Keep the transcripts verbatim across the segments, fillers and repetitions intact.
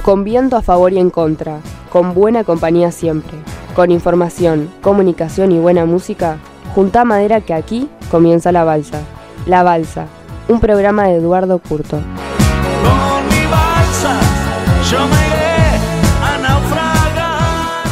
Con viento a favor y en contra, con buena compañía siempre, con información, comunicación y buena música, junta madera que aquí comienza La Balsa. La Balsa, un programa de Eduardo Curto. Con mi balsa yo me iré a naufragar.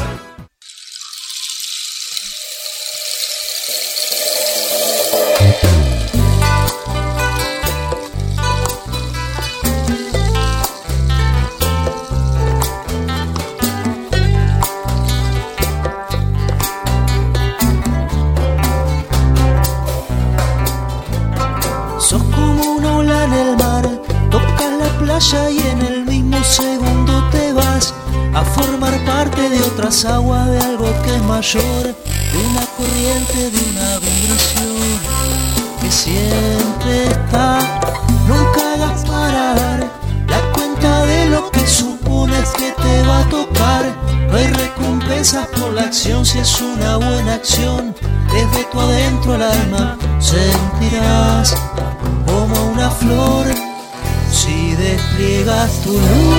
Sos como una ola en el mar, tocas la playa y en el mismo segundo te vas a formar parte de otras aguas, de algo que es mayor, de una corriente, de una vibración que siempre está. Nunca hagas parar la cuenta de lo que supones que te va a tocar. No hay recompensas por la acción si es una buena acción. Desde tu adentro al alma sentirás como una flor si despliegas tu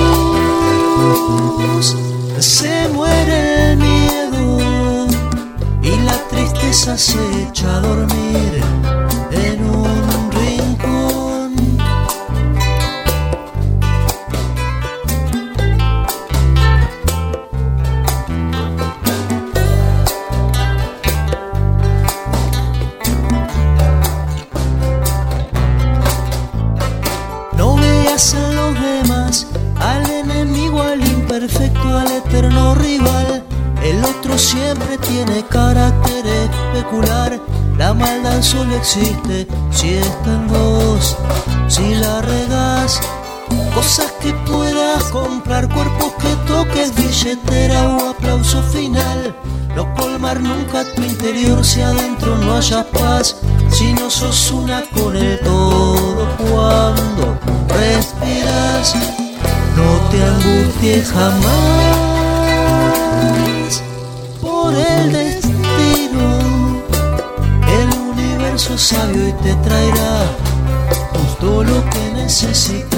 luz. Se muere el miedo y la tristeza se echa a dormir en un rincón. No veas en los demás al enemigo, al imperfecto, al eterno rival. El otro siempre tiene carácter especular. La maldad solo existe si está en vos. Si la regás, cosas que puedas comprar, cuerpos que toques, billetera o aplauso final. No colmar nunca tu interior si adentro no haya paz. Si no sos una con el todo cuando respiras, no te angusties jamás por el destino. El universo es sabio y te traerá justo lo que necesitas.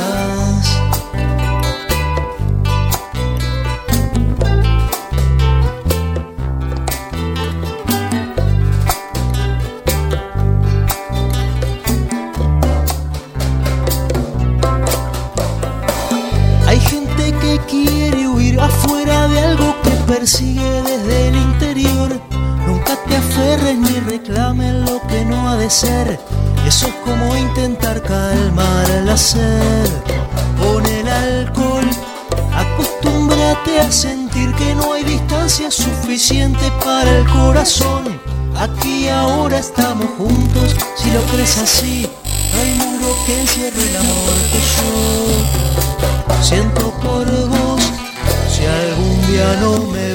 Hay gente que quiere huir afuera de algo que persigue desde el interior. Nunca te aferres ni reclames lo que no ha de ser. Eso es como intentar calmar el hacer. Con el alcohol acostúmbrate a sentir que no hay distancia suficiente para el corazón. Aquí y ahora estamos juntos, si lo crees así. No hay muro que encierre el amor que yo siento por vos. Si algún día no me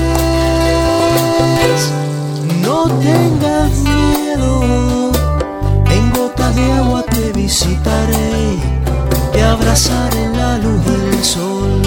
ves, no tengas miedo. En gotas de agua te visitaré, te abrazaré en la luz del sol.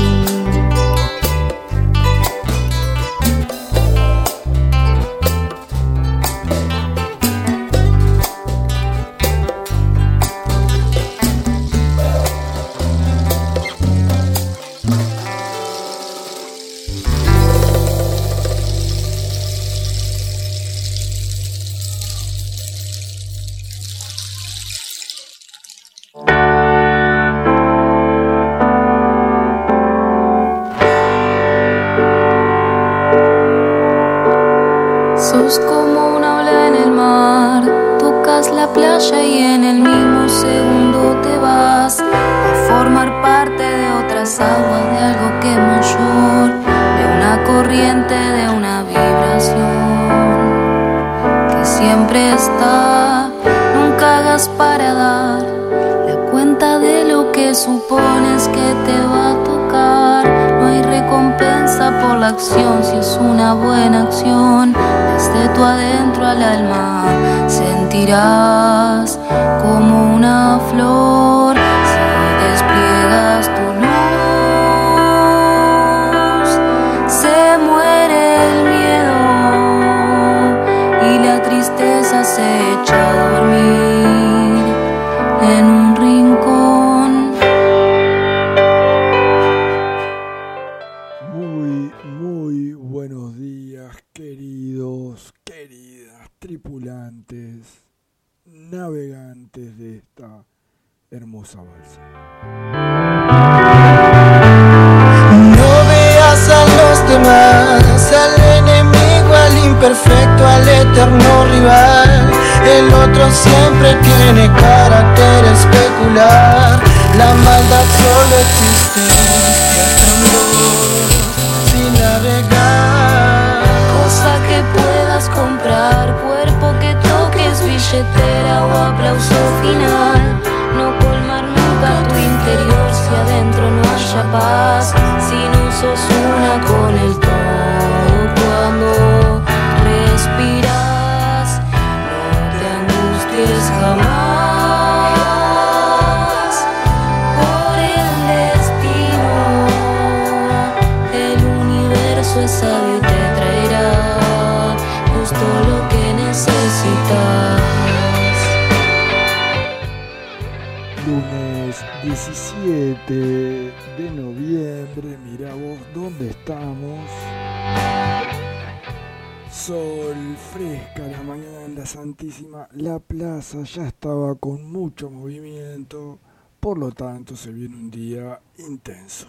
Sos como una ola en el mar, tocas la playa y en el mismo segundo te vas a formar parte de otras aguas, de algo que es mayor, de una corriente, de una vibración que siempre está. Nunca hagas para dar la cuenta de lo que supones que te va a tocar. No hay recompensa por la acción si es una buena acción. Desde tu adentro al alma sentirás como una flor si despliegas tu luz. Se muere el miedo y la tristeza se echa a dormir en un rincón. tripulantes, navegantes de esta hermosa balsa. No veas a los demás, al enemigo, al imperfecto, al eterno rival. El otro siempre tiene carácter especular. La maldad solo existe estando sin navegar. Cosa que puedas comprar, cuerpo que toques, billetera o aplauso final. No colmar nunca tu interior si adentro no haya paz. Si no sos una con el todo cuando respiras, no te angusties jamás. Por el destino, el universo es sabio y te traerá justo lo que necesitas. Lunes diecisiete de noviembre, mirá vos dónde estamos. Sol, fresca la mañana en la Santísima. La plaza ya estaba con mucho movimiento, por lo tanto se viene un día intenso.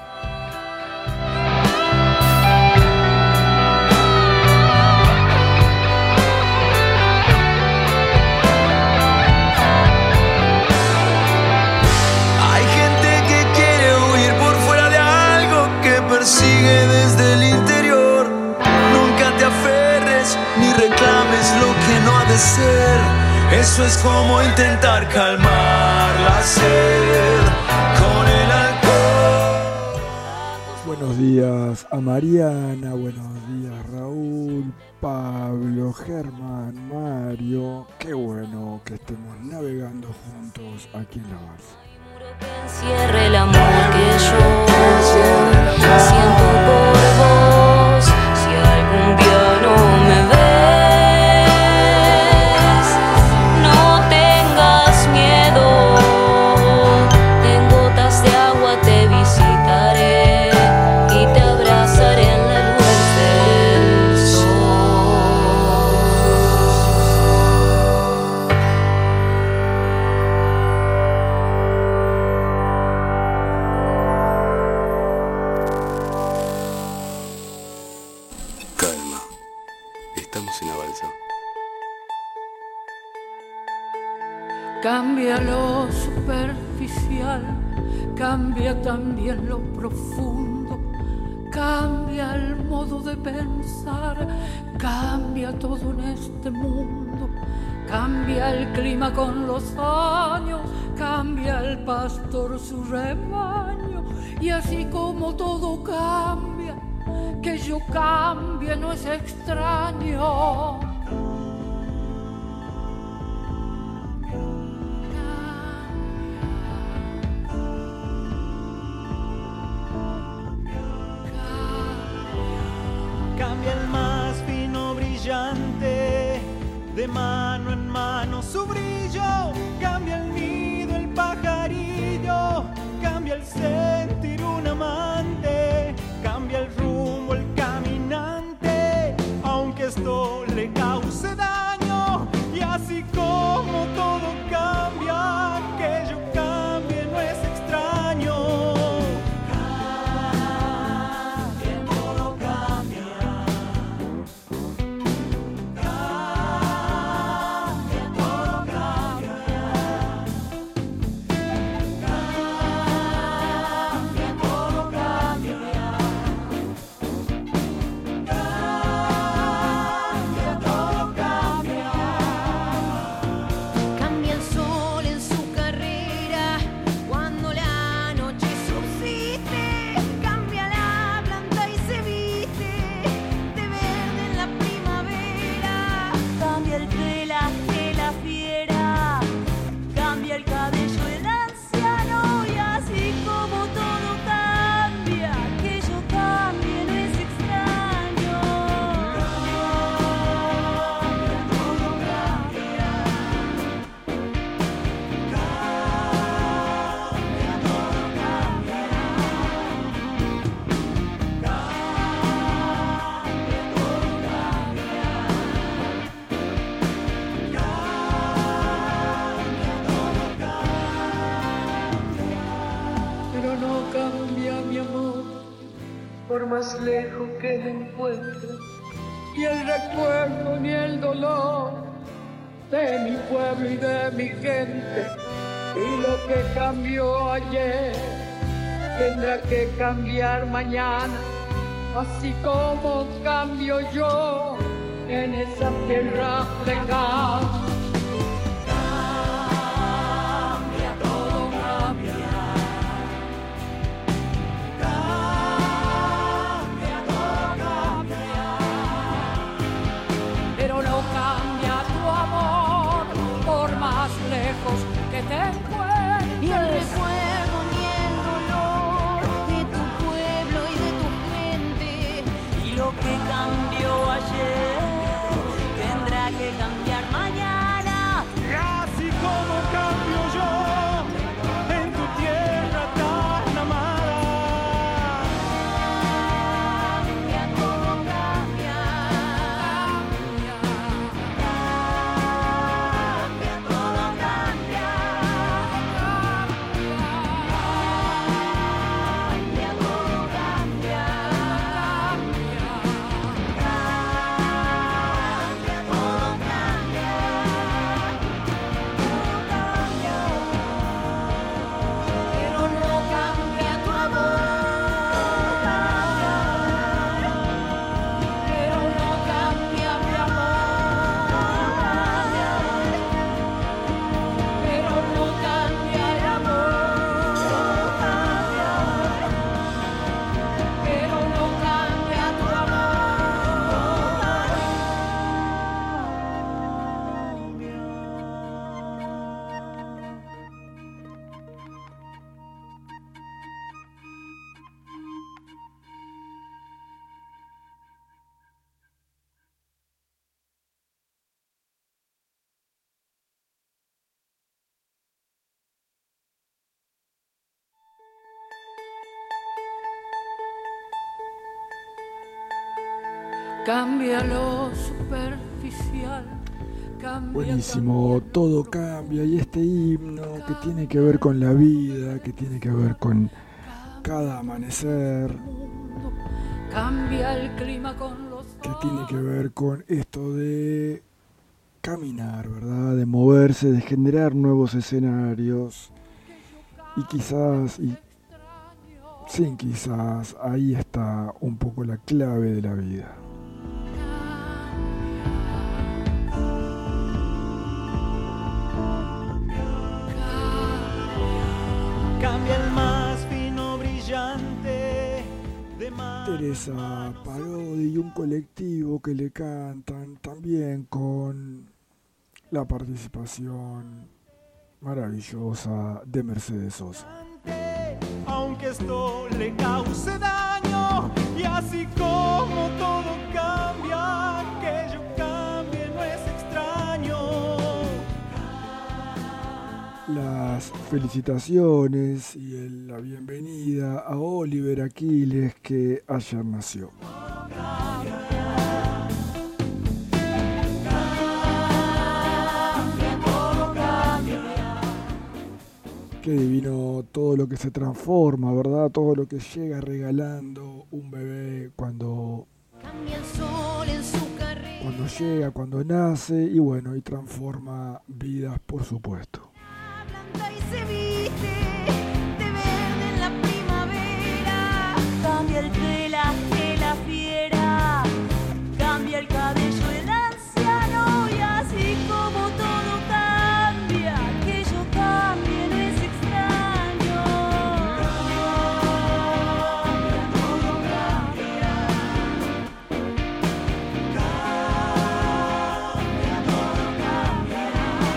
Persigue desde el interior. Nunca te aferres ni reclames lo que no ha de ser. Eso es como intentar calmar la sed con el alcohol. Buenos días a Mariana, buenos días Raúl, Pablo, Germán, Mario. Qué bueno que estemos navegando juntos aquí en la balsa. Encierre el amor que yo siento por vos. Si algún día no me ves, no tengas miedo. En gotas de agua te visitaré y te abrazaré en la luz del sol. En la balsa. Cambia lo superficial, cambia también lo profundo, cambia el modo de pensar, cambia todo en este mundo, cambia el clima con los años, cambia el pastor su rebaño, y así como todo cambia, que yo cambie no es extraño. Cambia el más fino brillante, de mano en mano su brillo, cambia el nido, el pajarillo, cambia el sentir un amante, cambia el rumbo, el caminante, aunque esto le cause daño, y así como todo cambia, que yo cambie no es extraño. Cambia, todo cambia. Cambia, todo cambia. Cambia, más lejos que me encuentre, y el recuerdo ni el dolor de mi pueblo y de mi gente. Y lo que cambió ayer tendrá que cambiar mañana, así como cambio yo en esa tierra lejana. Cambia, todo cambia. Cambia, todo cambia. Pero no cambia tu amor, por más lejos que te encuentres. Ni el recuerdo ni el dolor de tu pueblo y de tu gente. Y lo que cambió ayer tendrá que cambiar mañana. Así como cambio yo en tu tierra tan amada. Cambia, todo cambia. Cambia, todo cambia. Cambia, todo cambia. Cambia, todo cambia. Todo cambia. Pero no cambia tu amor. Pero no cambia mi amor. Pero no cambia el amor. Pero no cambia tu Cambia lo superficial, cambia. Buenísimo, todo cambia, y este himno que tiene que ver con la vida, que tiene que ver con cada amanecer, Cambia el clima con los que tiene que ver con esto de caminar, ¿verdad? De moverse, de generar nuevos escenarios, y quizás, y sin quizás, ahí está un poco la clave de la vida. Cambia el más fino brillante de mar. Teresa Parodi y un colectivo que le cantan también con la participación maravillosa de Mercedes Sosa. Aunque esto le cause daño, y así como todo cambia, que yo cambie no es extraño. Las felicitaciones y el- la bienvenida a Oliver Aquiles, que ayer nació. Qué divino todo lo que se transforma, ¿verdad? Todo lo que llega regalando un bebé cuando, Cambia el sol en su carrera. cuando llega, cuando nace, y bueno, y transforma vidas, por supuesto. Planta y se viste de verde en la primavera. Cambia el pelaje de la fiera. Cambia el cabello del anciano. Y así como todo cambia, que yo cambie no es extraño. Cambia, todo cambia. Cambia, todo cambia.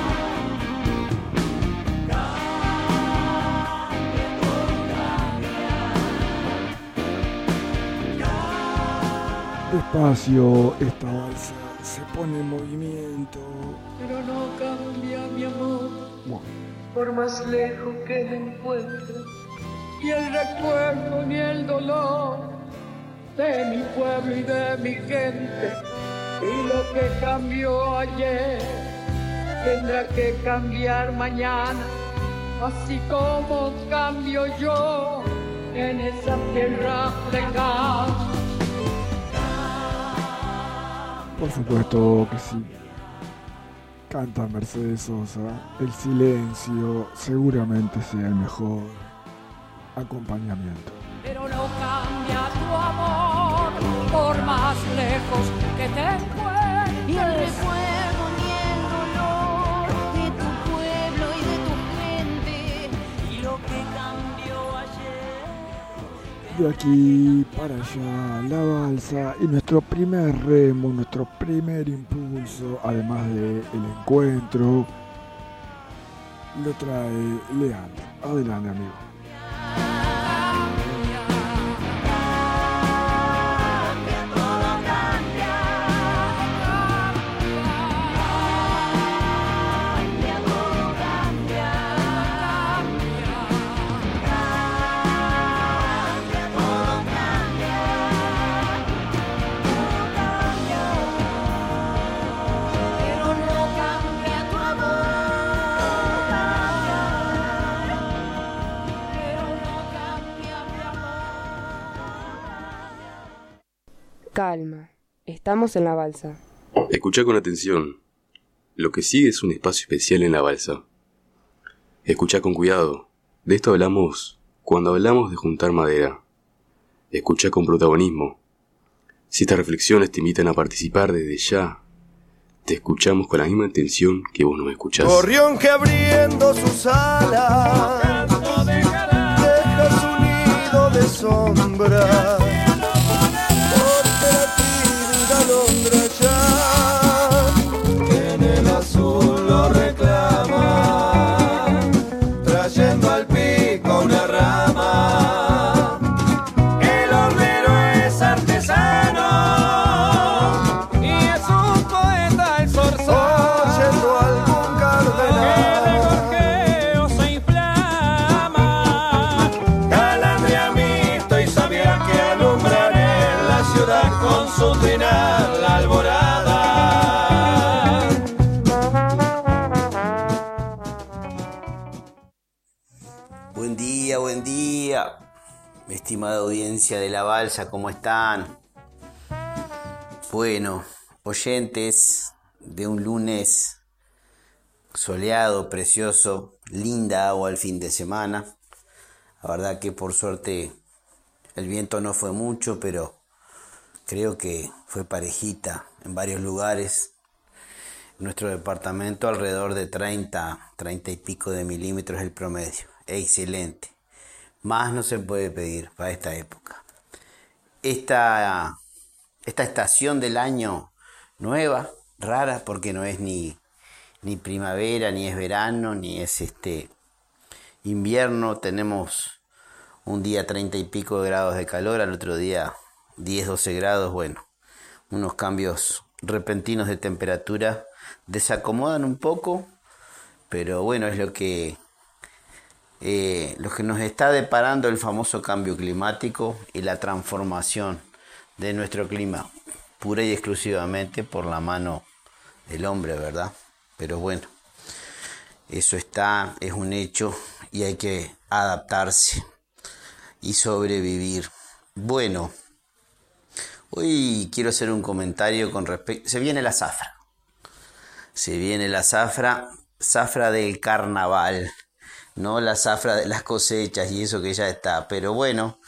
Despacio, esta balsa se pone en movimiento. Pero no cambia mi amor, Bueno, por más lejos que me encuentre, y el recuerdo ni el dolor de mi pueblo y de mi gente. Y lo que cambió ayer tendrá que cambiar mañana, así como cambio yo en esa tierra lejana. Por supuesto que sí. Canta Mercedes Sosa. El silencio seguramente sea el mejor acompañamiento. Pero no cambia tu amor por más lejos que te encuentres. Y el recuerdo ni el dolor de tu pueblo y de tu gente. Y lo que cambió ayer. De aquí para allá, la balsa y nuestro primer remo, nuestro primer impulso, además del encuentro, lo trae Leandro. Adelante, amigo. Calma, estamos en la balsa. Escuchá con atención. Lo que sigue es un espacio especial en la balsa. Escuchá con cuidado. De esto hablamos cuando hablamos de juntar madera. Escuchá con protagonismo. Si estas reflexiones te invitan a participar desde ya, te escuchamos con la misma intención que vos nos escuchás. Gorrión que abriendo sus alas deja su nido de sombra. Buen día, buen día, mi estimada audiencia de la balsa, ¿cómo están? Bueno, oyentes de un lunes soleado, precioso, linda agua al fin de semana. La verdad que por suerte el viento no fue mucho, pero creo que fue parejita en varios lugares. En nuestro departamento alrededor de treinta, treinta y pico de milímetros el promedio. Excelente. Más no se puede pedir para esta época. Esta, esta estación del año nueva, rara, porque no es ni, ni primavera, ni es verano, ni es este invierno. Tenemos un día treinta y pico de grados de calor, al otro día diez, doce grados. Bueno, unos cambios repentinos de temperatura desacomodan un poco, pero bueno, es lo que Eh, lo que nos está deparando el famoso cambio climático y la transformación de nuestro clima, pura y exclusivamente por la mano del hombre, ¿verdad? Pero bueno, eso está, es un hecho y hay que adaptarse y sobrevivir. Bueno, hoy quiero hacer un comentario con respecto. Se viene la zafra. Se viene la zafra, zafra del carnaval. No la zafra de las cosechas y eso que ya está, pero bueno,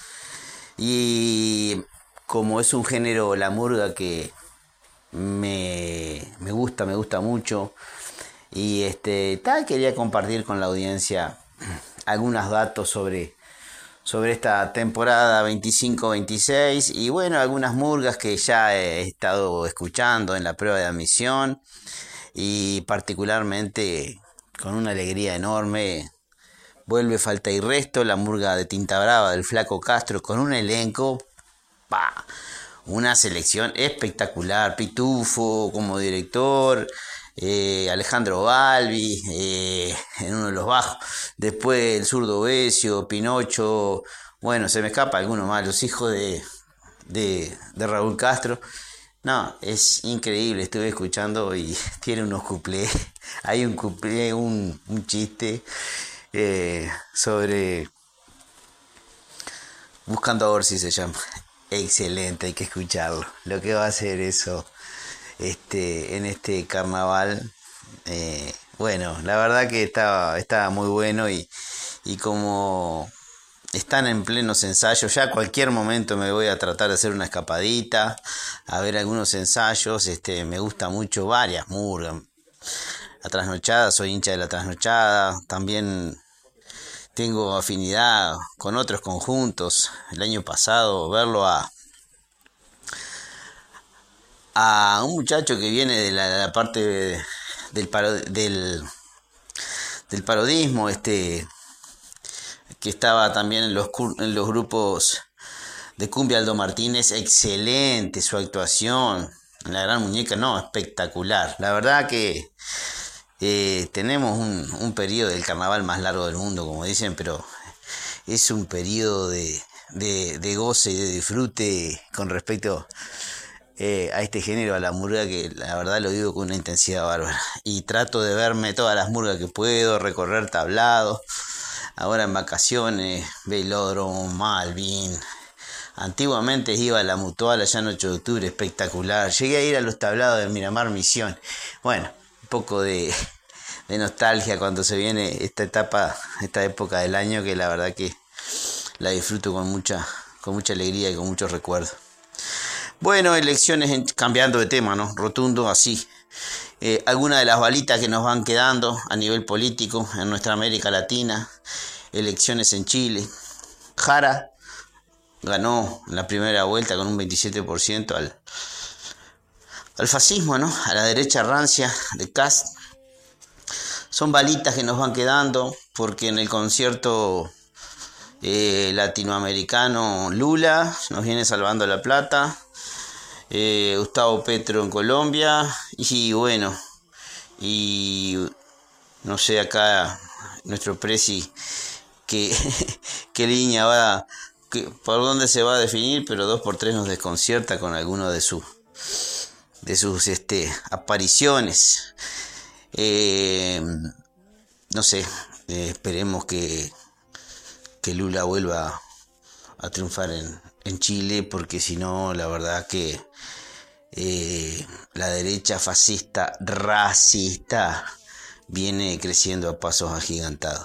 y como es un género, la murga, que me, me gusta, me gusta mucho, y este tal quería compartir con la audiencia algunos datos sobre, sobre esta temporada veinticinco veintiséis, y bueno, algunas murgas que ya he estado escuchando en la prueba de admisión, y particularmente con una alegría enorme. Vuelve Falta y Resto, la murga de Tinta Brava del Flaco Castro, con un elenco, ¡pah!, una selección espectacular. Pitufo como director, eh, Alejandro Balbi eh, en uno de los bajos, después el Zurdo Besio, Pinocho, bueno, se me escapa alguno más, los hijos de, de, de Raúl Castro. No, es increíble, estuve escuchando y tiene unos cuplés, hay un cuplé, un, un chiste Eh, sobre Buscando a Orsi se llama. Excelente, hay que escucharlo. Lo que va a hacer eso este, en este carnaval. Eh, bueno, la verdad que estaba, estaba muy bueno y, y como están en plenos ensayos, ya a cualquier momento me voy a tratar de hacer una escapadita, a ver algunos ensayos. Este, me gusta mucho varias murgas. La trasnochada, soy hincha de la trasnochada, también tengo afinidad con otros conjuntos. El año pasado verlo a a un muchacho que viene de la, de la parte de, del, paro, del del parodismo, este que estaba también en los, en los grupos de Cumbia, Aldo Martínez, excelente su actuación, La Gran Muñeca, no, espectacular. La verdad que eh, tenemos un, un periodo del carnaval más largo del mundo, como dicen, pero es un periodo de, de, de goce y de disfrute con respecto eh, a este género, a la murga, que la verdad lo vivo con una intensidad bárbara. Y trato de verme todas las murgas que puedo, recorrer tablados. Ahora en vacaciones, Velódromo, Malvin. Antiguamente iba a la Mutual allá en ocho de octubre, espectacular. Llegué a ir a los tablados de Miramar Misión. Bueno, un poco de, de nostalgia cuando se viene esta etapa, esta época del año, que la verdad que la disfruto con mucha, con mucha alegría y con muchos recuerdos. Bueno, elecciones, en, cambiando de tema, ¿no? Rotundo, así. Eh, algunas de las balitas que nos van quedando a nivel político en nuestra América Latina. Elecciones en Chile. Jara ganó en la primera vuelta con un veintisiete por ciento al, al fascismo, ¿no? A la derecha rancia de Kast. Son balitas que nos van quedando porque en el concierto eh, latinoamericano Lula nos viene salvando la plata. Eh, Gustavo Petro en Colombia. Y bueno, y no sé acá nuestro presi qué, qué línea va, que, por dónde se va a definir, pero dos por tres nos desconcierta con alguno de sus de sus este apariciones. Eh, no sé, eh, esperemos que, que Lula vuelva a triunfar en, en Chile, porque si no, la verdad que eh, la derecha fascista, racista, viene creciendo a pasos agigantados.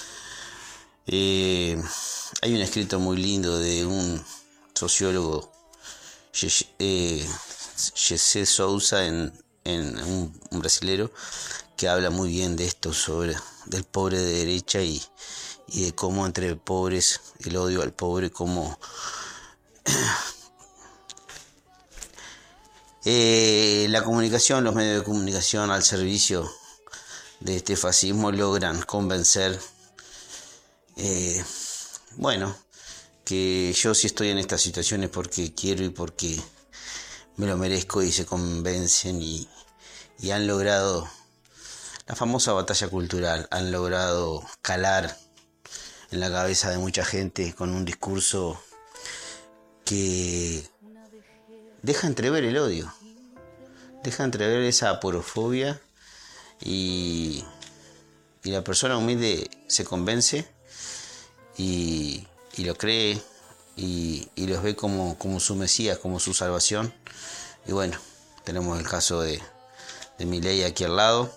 Eh, hay un escrito muy lindo de un sociólogo, eh, José Sousa, en, en un, un brasilero, que habla muy bien de esto, sobre del pobre de derecha y, y de cómo entre pobres, el odio al pobre, cómo eh, la comunicación, los medios de comunicación al servicio de este fascismo logran convencer, eh, bueno, que yo si estoy en estas situaciones porque quiero y porque me lo merezco, y se convencen y, y han logrado la famosa batalla cultural, han logrado calar en la cabeza de mucha gente con un discurso que deja entrever el odio, deja entrever esa aporofobia, y, y la persona humilde se convence y, y lo cree y, y los ve como, como su Mesías, como su salvación. Y bueno, tenemos el caso de, de Milei aquí al lado.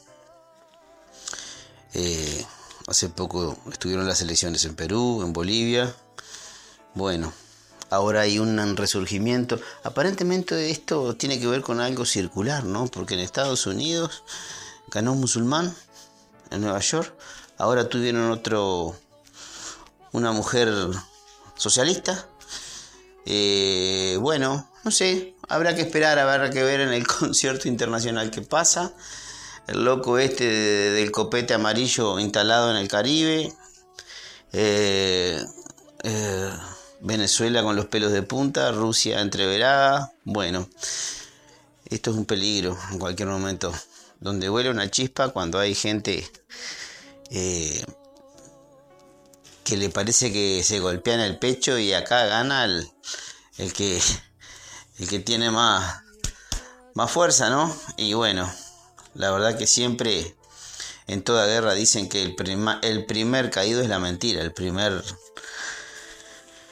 Eh, hace poco estuvieron las elecciones en Perú, en Bolivia. Bueno, ahora hay un resurgimiento. Aparentemente esto tiene que ver con algo circular, ¿no? Porque en Estados Unidos ganó un musulmán en Nueva York. Ahora tuvieron otro, una mujer socialista. Eh, bueno, no sé, habrá que esperar, habrá que ver en el concierto internacional qué pasa. El loco este de, del copete amarillo instalado en el Caribe. Eh, eh, Venezuela con los pelos de punta. Rusia entreverada. Bueno, esto es un peligro en cualquier momento. Donde vuela una chispa, cuando hay gente eh, que le parece que se golpea en el pecho, y acá gana el, el que el que tiene más, más fuerza, ¿no? Y bueno, la verdad que siempre en toda guerra dicen que el, prima, el primer caído es la mentira, el primer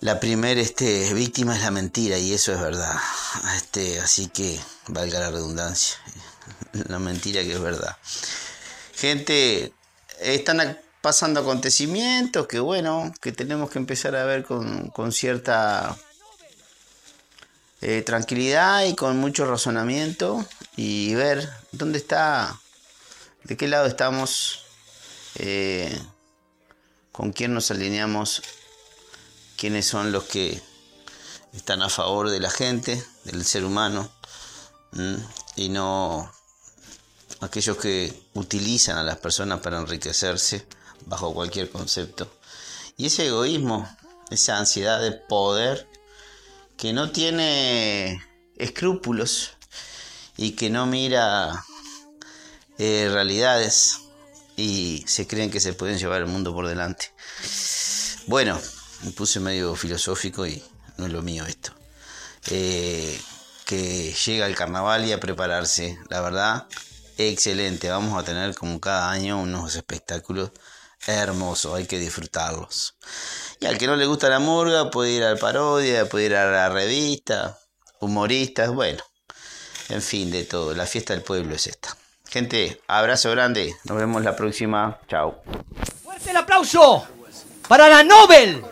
la primer este, víctima es la mentira, y eso es verdad. Este, así que valga la redundancia, la mentira que es verdad. Gente, están pasando acontecimientos que bueno, que tenemos que empezar a ver con, con cierta eh, tranquilidad y con mucho razonamiento, y ver dónde está, de qué lado estamos, eh, con quién nos alineamos, quiénes son los que están a favor de la gente, del ser humano, ¿m? y no aquellos que utilizan a las personas para enriquecerse bajo cualquier concepto. Y ese egoísmo, esa ansiedad de poder que no tiene escrúpulos y que no mira eh, realidades, y se creen que se pueden llevar el mundo por delante. Bueno, me puse medio filosófico y no es lo mío esto. Eh, que llega el carnaval y a prepararse, la verdad, excelente. Vamos a tener como cada año unos espectáculos hermosos, hay que disfrutarlos. Y al que no le gusta la murga puede ir al parodia, puede ir a la revista, humoristas, bueno, en fin, de todo. La fiesta del pueblo es esta. Gente, abrazo grande, nos vemos la próxima, chao. ¡Fuerte el aplauso para la Nobel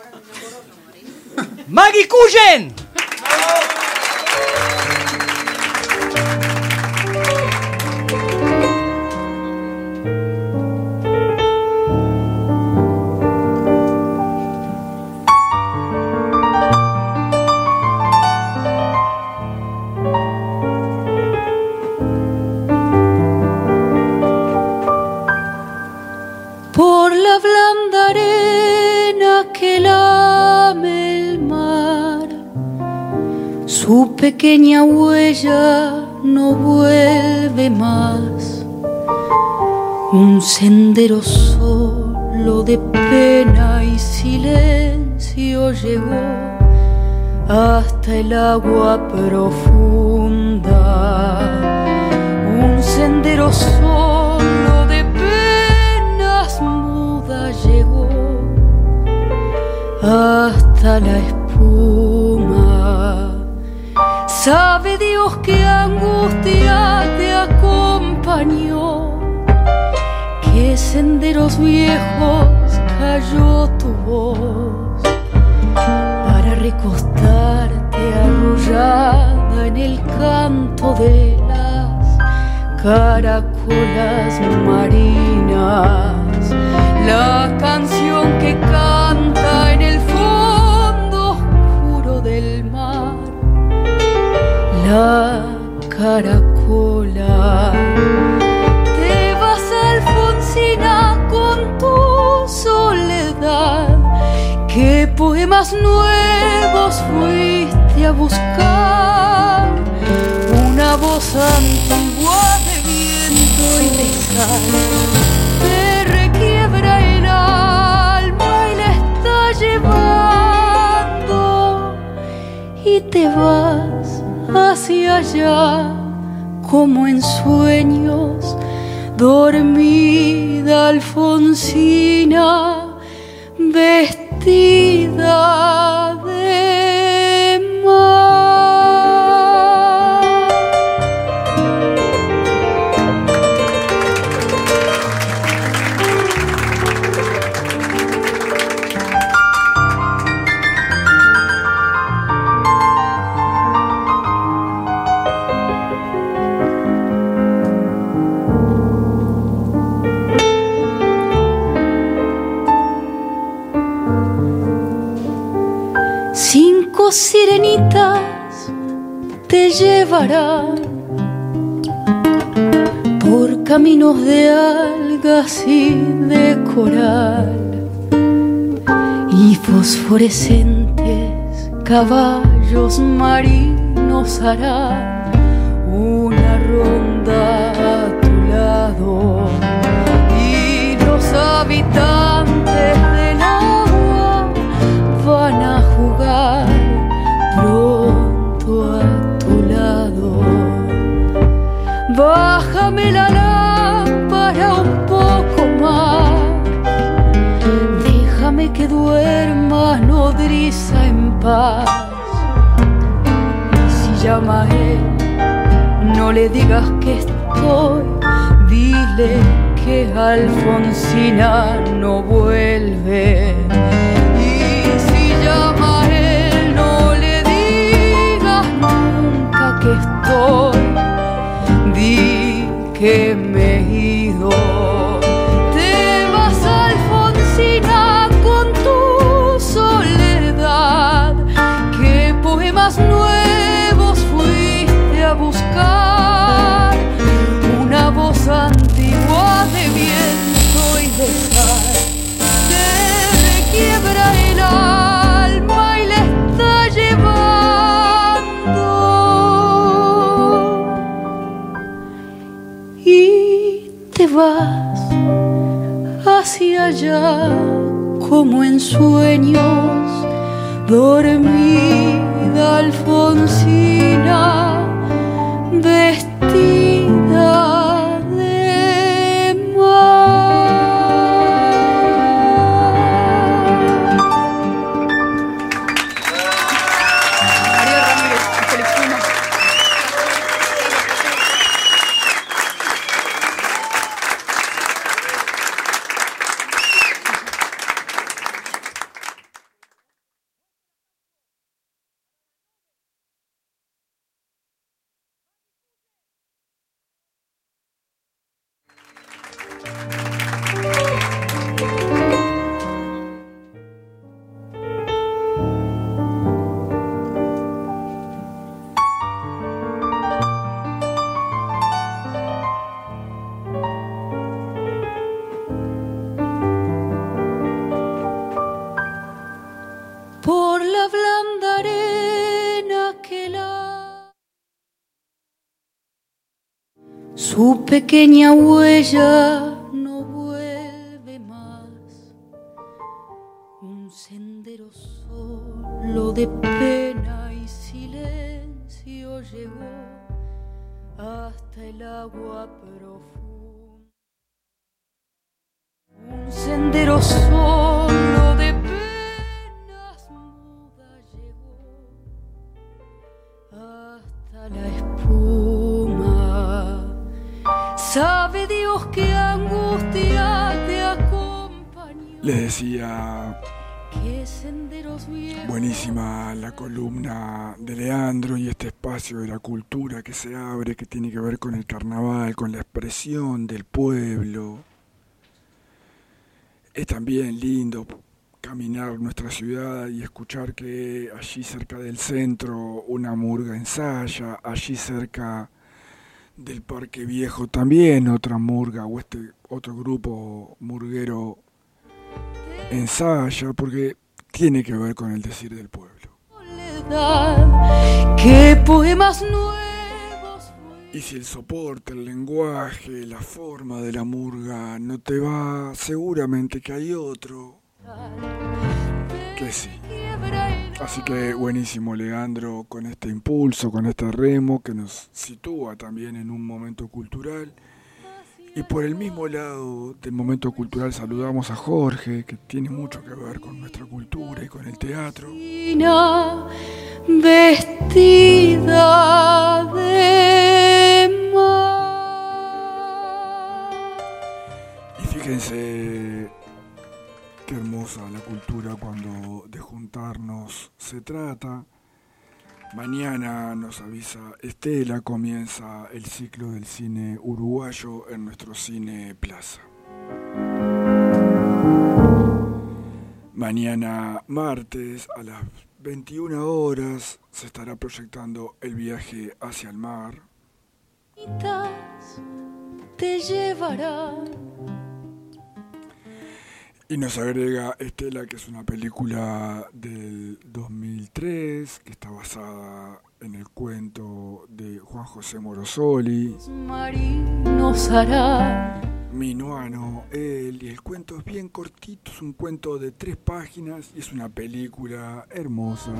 Maggie Cullen! Por la blanda arena que lame el mar, su pequeña huella no vuelve más. Un sendero solo de pena y silencio llegó hasta el agua profunda. Un sendero solo de penas muda llegó hasta la espuma. Sabe Dios qué angustia te acompañó, qué senderos viejos cayó tu voz para recostarte arrullada en el canto de las caracolas marinas. La canción que canta en el fondo oscuro del mar, la caracola. Te vas, Alfonsina, con tu soledad. ¿Qué poemas nuevos fuiste a buscar? Una voz antigua de viento y de sal te requiebra el alma y la está llevando, y te vas hacia allá como en sueños, dormida Alfonsina, vestida de mar. Cinco sirenitas te llevarán por caminos de algas y de coral, y fosforescentes caballos marinos harán una ronda a tu lado, y los habitantes del agua van a jugar pronto a tu lado. Bájame la lámpara un poco más, déjame que duerma, no nodriza en paz. Y si llama a él, no le digas que estoy, dile que Alfonsina no vuelve. Y si llama a él, no le digas nunca que estoy, di que me he ido. Te vas, Alfonsina, con tu soledad. ¿Qué poemas nuevos fuiste a buscar? Una voz antigua de viento y de sal te requiebra el alma y la está llevando. Y te vas hacia allá como en sueños, dormida Alfonsina, vestida de mar. Ariel Ramírez, Colección. Por la blanda arena que la... Su pequeña huella no vuelve más. Un sendero solo de pena y silencio llegó hasta el agua profunda. Un sendero solo de penas hasta la espuma. Sabe Dios qué angustia te acompañó. Les decía, Qué senderos viejos. buenísima la columna de Leandro y este espacio de la cultura que se abre, que tiene que ver con el carnaval, con la expresión del pueblo. Es también lindo caminar nuestra ciudad y escuchar que allí cerca del centro una murga ensaya, allí cerca del Parque Viejo también otra murga o este otro grupo murguero ensaya, porque tiene que ver con el decir del pueblo. Qué poemas nuevos. Y si el soporte, el lenguaje, la forma de la murga no te va, seguramente que hay otro que sí. Así que buenísimo, Leandro, con este impulso, con este remo que nos sitúa también en un momento cultural. Y por el mismo lado del momento cultural saludamos a Jorge, que tiene mucho que ver con nuestra cultura y con el teatro. Vestida de mar. Y fíjense qué hermosa la cultura cuando de juntarnos se trata. Mañana, nos avisa Estela, comienza el ciclo del cine uruguayo en nuestro Cine Plaza. Mañana, martes, a las veintiuna horas, se estará proyectando El viaje hacia el mar. Te llevarán. Y nos agrega Estela, que es una película del dos mil tres, que está basada en el cuento de Juan José Morosoli. Marinos hará. Minuano, él, y el cuento es bien cortito, es un cuento de tres páginas y es una película hermosa,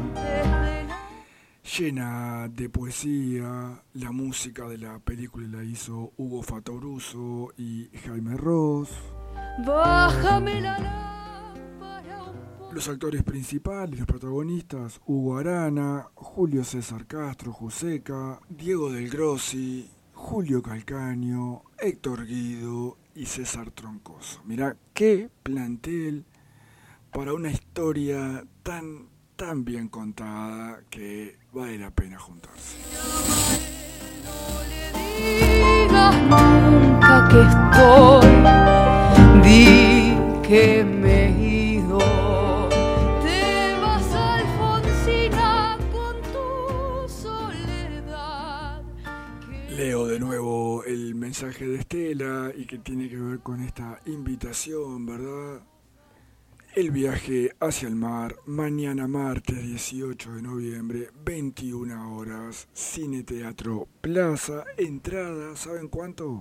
llena de poesía. La música de la película la hizo Hugo Fatoruso y Jaime Ross. Bájame la lámpara un poco. Los actores principales, los protagonistas, Hugo Arana, Julio César Castro, Juseca, Diego Del Grossi, Julio Calcaño, Héctor Guido y César Troncoso. Mirá qué plantel para una historia tan, tan bien contada que vale la pena juntarse. No le digas nunca que estoy, di que me he ido. Te vas, Alfonsina, con tu soledad. Leo de nuevo el mensaje de Estela y que tiene que ver con esta invitación, ¿verdad? El viaje hacia el mar, mañana martes dieciocho de noviembre, veintiuna horas, Cine Teatro Plaza, entrada, ¿saben cuánto?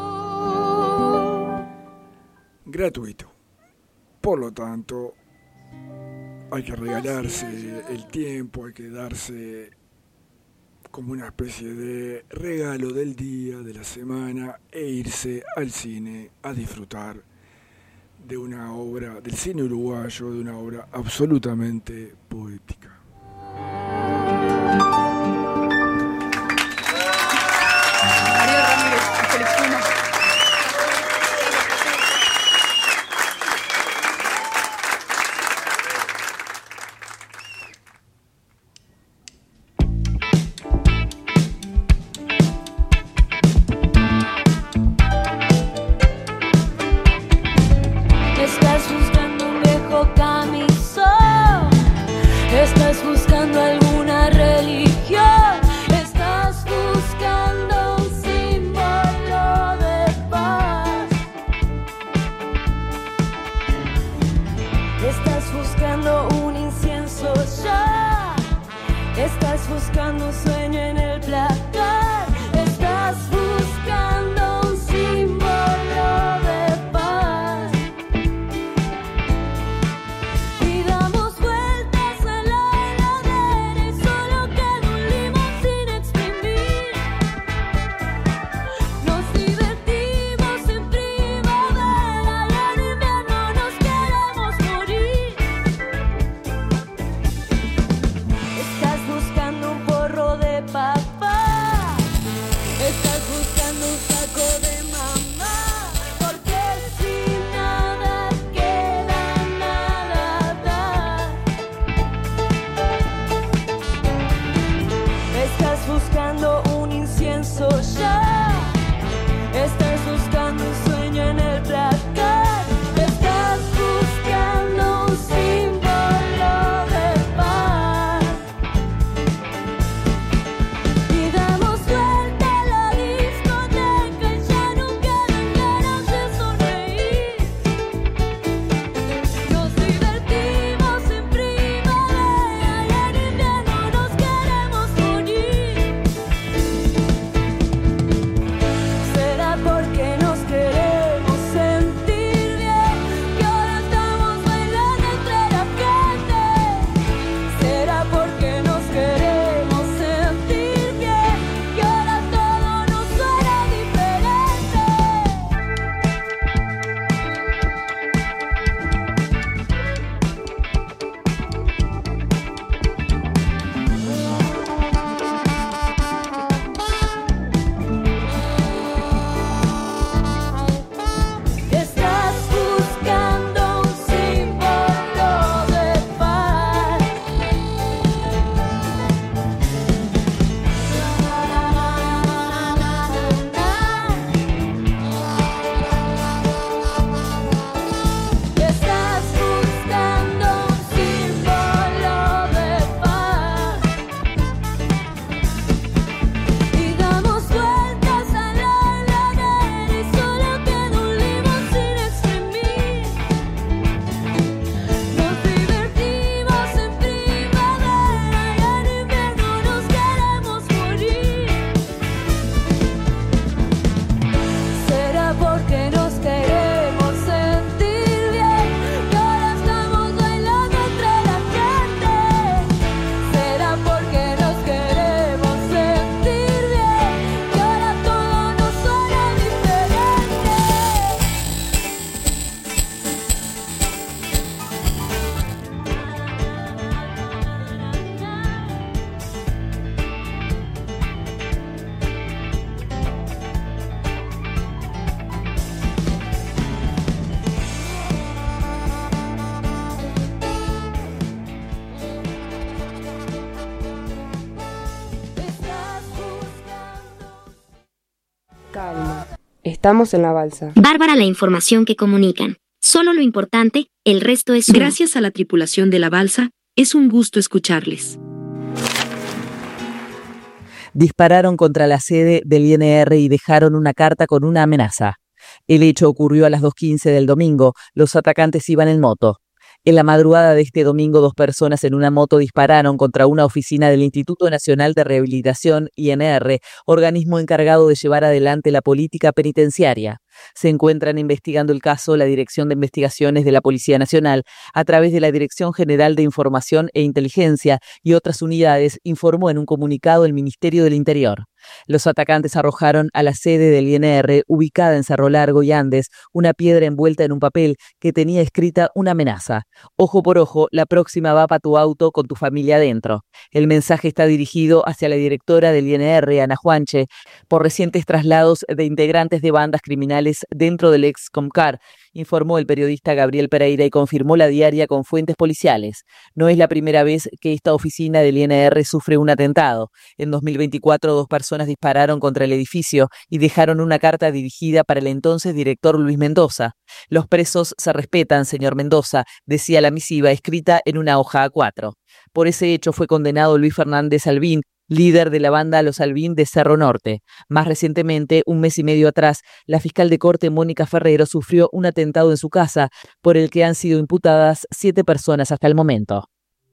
Gratuito. Por lo tanto, hay que regalarse el tiempo, hay que darse como una especie de regalo del día, de la semana, e irse al cine a disfrutar de una obra, del cine uruguayo, de una obra absolutamente poética. Ariel Ramírez, selecciona. Estás buscando un viejo camisón. Estás Estamos en La Balsa. Bárbara la información que comunican. Solo lo importante, el resto es... Gracias a la tripulación de La Balsa, es un gusto escucharles. Dispararon contra la sede del I N R y dejaron una carta con una amenaza. El hecho ocurrió a las dos quince del domingo. Los atacantes iban en moto. En la madrugada de este domingo, dos personas en una moto dispararon contra una oficina del Instituto Nacional de Rehabilitación, I N R, organismo encargado de llevar adelante la política penitenciaria. Se encuentran investigando el caso la Dirección de Investigaciones de la Policía Nacional a través de la Dirección General de Información e Inteligencia y otras unidades, informó en un comunicado el Ministerio del Interior. Los atacantes arrojaron a la sede del I N R, ubicada en Cerro Largo y Andes, una piedra envuelta en un papel que tenía escrita una amenaza. Ojo por ojo, la próxima va para tu auto con tu familia adentro. El mensaje está dirigido hacia la directora del I N R, Ana Juanche, por recientes traslados de integrantes de bandas criminales dentro del ex Comcar, informó el periodista Gabriel Pereira y confirmó La Diaria con fuentes policiales. No es la primera vez que esta oficina del I N R sufre un atentado. En dos mil veinticuatro, dos personas dispararon contra el edificio y dejaron una carta dirigida para el entonces director Luis Mendoza. Los presos se respetan, señor Mendoza, decía la misiva escrita en una hoja A cuatro. Por ese hecho fue condenado Luis Fernández Albín, líder de la banda Los Albín de Cerro Norte. Más recientemente, un mes y medio atrás, la fiscal de corte Mónica Ferrero sufrió un atentado en su casa, por el que han sido imputadas siete personas hasta el momento.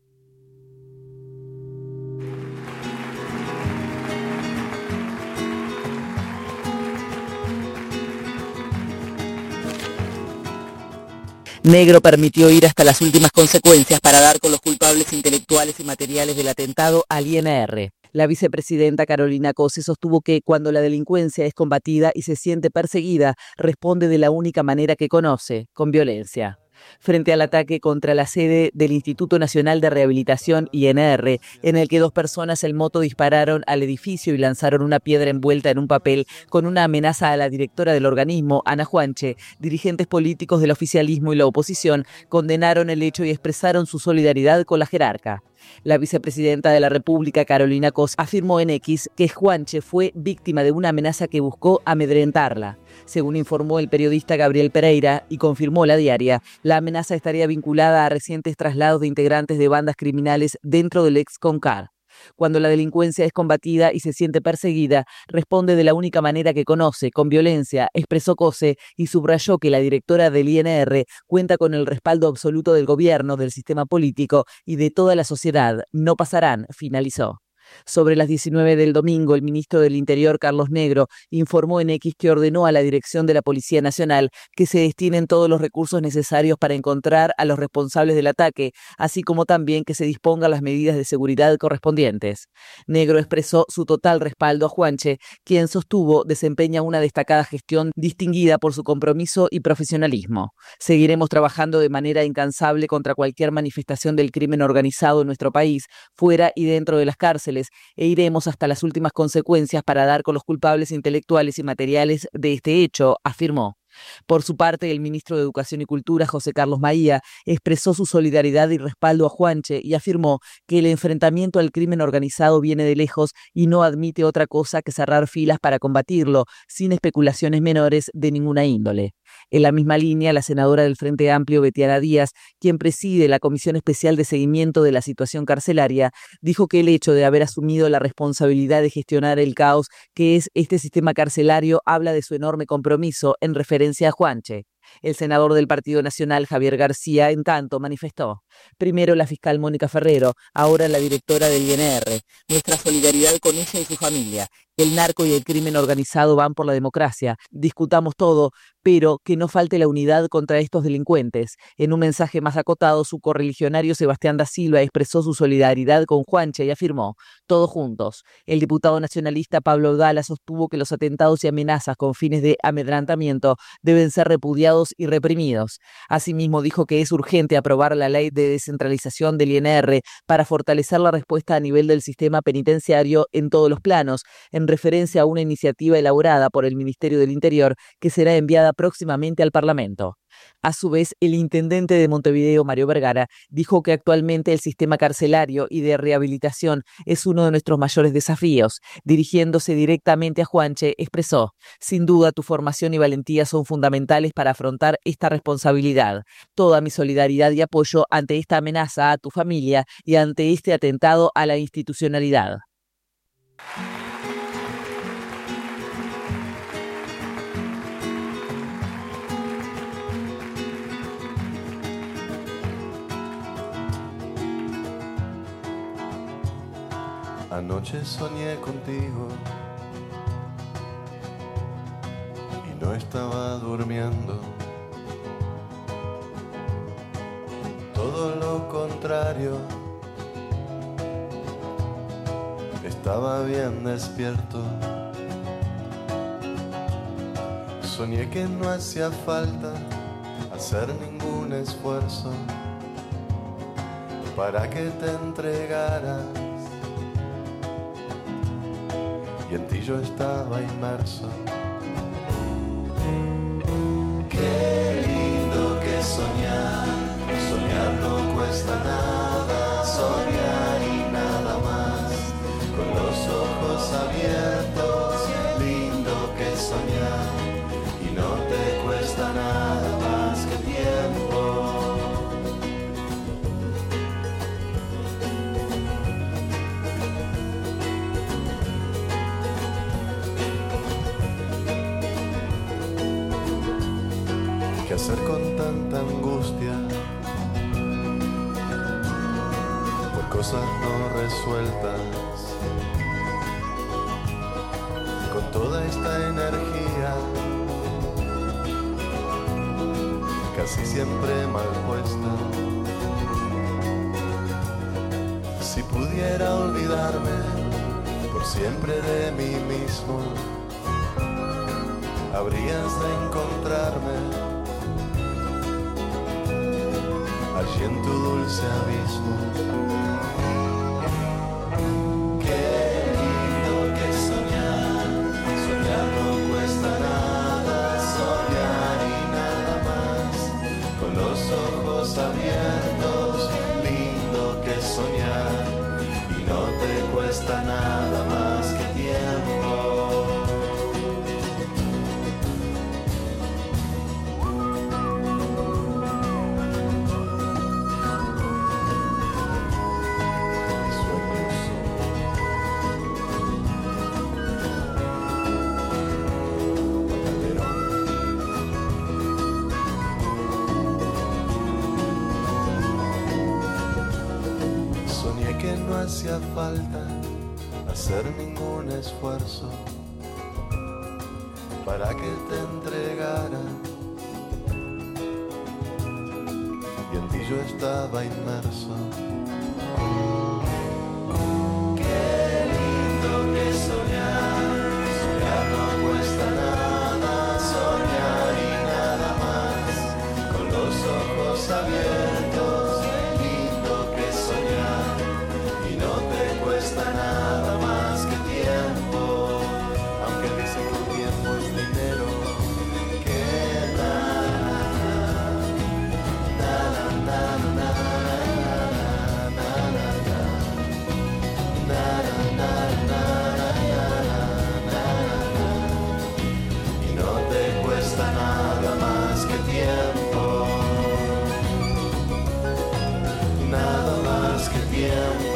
Negro permitió ir hasta las últimas consecuencias para dar con los culpables intelectuales y materiales del atentado al I N R. La vicepresidenta Carolina Cose sostuvo que cuando la delincuencia es combatida y se siente perseguida, responde de la única manera que conoce, con violencia. Frente al ataque contra la sede del Instituto Nacional de Rehabilitación, I N R, en el que dos personas en moto dispararon al edificio y lanzaron una piedra envuelta en un papel con una amenaza a la directora del organismo, Ana Juanche, dirigentes políticos del oficialismo y la oposición condenaron el hecho y expresaron su solidaridad con la jerarca. La vicepresidenta de la República, Carolina Cos, afirmó en X que Juanche fue víctima de una amenaza que buscó amedrentarla. Según informó el periodista Gabriel Pereira y confirmó La Diaria, la amenaza estaría vinculada a recientes traslados de integrantes de bandas criminales dentro del ex Comcar. Cuando la delincuencia es combatida y se siente perseguida, responde de la única manera que conoce, con violencia, expresó Cose y subrayó que la directora del I N R cuenta con el respaldo absoluto del gobierno, del sistema político y de toda la sociedad. No pasarán, finalizó. Sobre las diecinueve del domingo, el ministro del Interior, Carlos Negro, informó en X que ordenó a la dirección de la Policía Nacional que se destinen todos los recursos necesarios para encontrar a los responsables del ataque, así como también que se dispongan las medidas de seguridad correspondientes. Negro expresó su total respaldo a Juanche, quien sostuvo desempeña una destacada gestión distinguida por su compromiso y profesionalismo. Seguiremos trabajando de manera incansable contra cualquier manifestación del crimen organizado en nuestro país, fuera y dentro de las cárceles, e iremos hasta las últimas consecuencias para dar con los culpables intelectuales y materiales de este hecho, afirmó. Por su parte, el ministro de Educación y Cultura, José Carlos Maía, expresó su solidaridad y respaldo a Juanche y afirmó que el enfrentamiento al crimen organizado viene de lejos y no admite otra cosa que cerrar filas para combatirlo, sin especulaciones menores de ninguna índole. En la misma línea, la senadora del Frente Amplio, Betiana Díaz, quien preside la Comisión Especial de Seguimiento de la Situación Carcelaria, dijo que el hecho de haber asumido la responsabilidad de gestionar el caos que es este sistema carcelario habla de su enorme compromiso en referencia a Juanche. El senador del Partido Nacional, Javier García, en tanto, manifestó: primero la fiscal Mónica Ferrero, ahora la directora del I N R. Nuestra solidaridad con ella y su familia. El narco y el crimen organizado van por la democracia. Discutamos todo, pero que no falte la unidad contra estos delincuentes. En un mensaje más acotado, su correligionario Sebastián da Silva expresó su solidaridad con Juanche y afirmó: todos juntos. El diputado nacionalista Pablo Audala sostuvo que los atentados y amenazas con fines de amedrentamiento deben ser repudiados y reprimidos. Asimismo, dijo que es urgente aprobar la ley de descentralización del I N R para fortalecer la respuesta a nivel del sistema penitenciario en todos los planos, en en referencia a una iniciativa elaborada por el Ministerio del Interior que será enviada próximamente al Parlamento. A su vez, el intendente de Montevideo, Mario Vergara, dijo que actualmente el sistema carcelario y de rehabilitación es uno de nuestros mayores desafíos. Dirigiéndose directamente a Juanche, expresó: sin duda tu formación y valentía son fundamentales para afrontar esta responsabilidad. Toda mi solidaridad y apoyo ante esta amenaza a tu familia y ante este atentado a la institucionalidad. Anoche soñé contigo y no estaba durmiendo. Todo lo contrario, estaba bien despierto. Soñé que no hacía falta hacer ningún esfuerzo para que te entregaras. Y en ti yo estaba inmerso. Qué lindo que soñar, soñar no cuesta nada, soñar y nada más, con los ojos abiertos, lindo que soñar, y no te cuesta nada más que tiempo. ¿Qué hacer con tanta angustia por cosas no resueltas? Con toda esta energía casi siempre mal puesta. Si pudiera olvidarme por siempre de mí mismo, habrías de encontrarme allí en tu dulce abismo. Qué lindo que soñar, soñar no cuesta nada, soñar y nada más, con los ojos abiertos, lindo que soñar, y no te cuesta nada más que tiempo. No hacía falta hacer ningún esfuerzo para que te entregara, y en ti yo estaba inmerso. Qué lindo que soñar, soñar no cuesta nada, soñar y nada más, con los ojos abiertos, lindo que soñar, no te cuesta nada más que tiempo, aunque dicen que el tiempo es dinero, que nada, nada, nada, nada, nada, nada, nada, y no te cuesta nada más que tiempo, nada más que tiempo.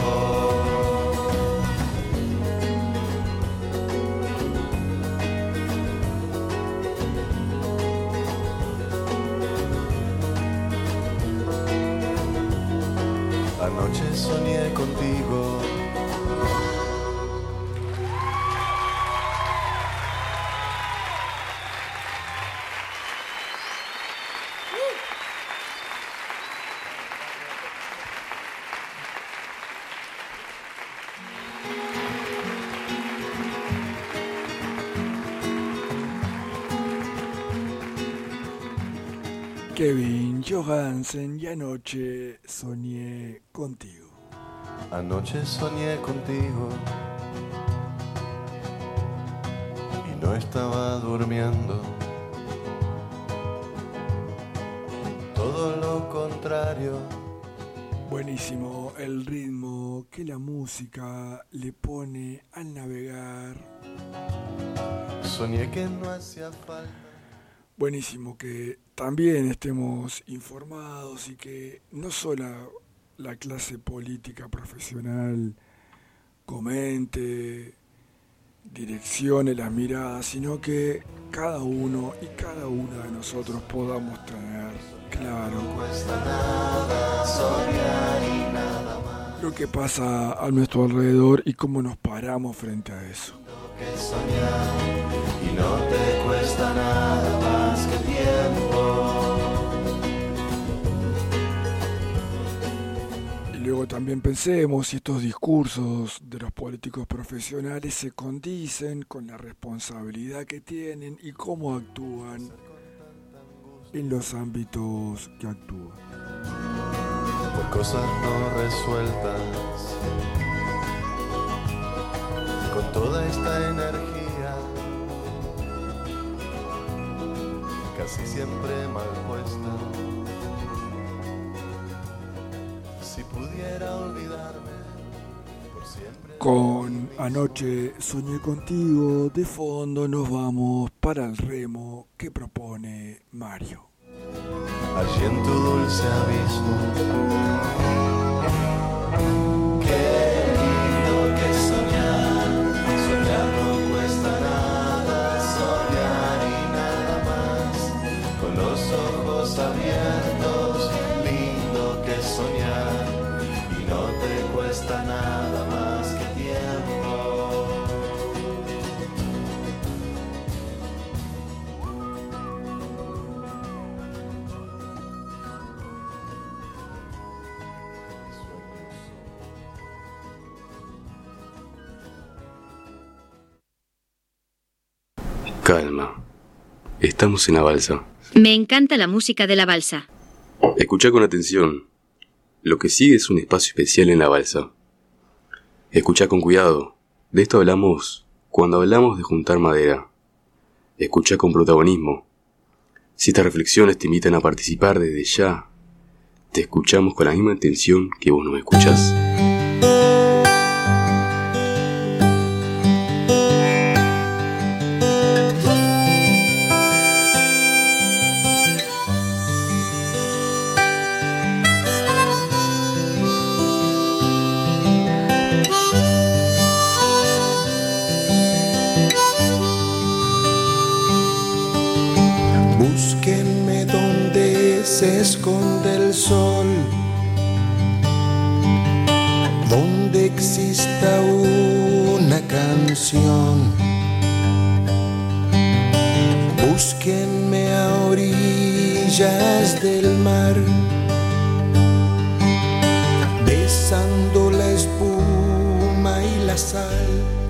Anoche soñé contigo. Kevin Johansen, y anoche soñé contigo. Anoche soñé contigo no estaba durmiendo. Todo lo contrario. Buenísimo el ritmo que la música le pone al navegar. Soñé que no hacía falta. Buenísimo que también estemos informados y que no solo la clase política profesional comente, direccione las miradas, sino que cada uno y cada una de nosotros podamos tener claro lo que pasa a nuestro alrededor y cómo nos paramos frente a eso. Y no te cuesta nada más que tiempo. Y luego también pensemos si estos discursos de los políticos profesionales se condicen con la responsabilidad que tienen y cómo actúan en los ámbitos que actúan. Por cosas no resueltas, con toda esta energía, casi siempre mal puesta. Si pudiera olvidarme por siempre. Con Anoche soñé contigo, de fondo nos vamos para el remo que propone Mario. Allí en tu dulce abismo, qué lindo que soñar, soñar no cuesta nada, soñar y nada más, con los ojos abiertos, lindo que soñar, y no te cuesta nada más que tiempo. Calma. Estamos en la balsa. Me encanta la música de la balsa. Escucha con atención. Lo que sigue es un espacio especial en la balsa. Escucha con cuidado. De esto hablamos cuando hablamos de juntar madera. Escucha con protagonismo. Si estas reflexiones te invitan a participar desde ya, te escuchamos con la misma intención que vos nos escuchás. Búsquenme donde se esconde el sol, donde exista una canción. Búsquenme a orillas del mar, besando la espuma y la sal.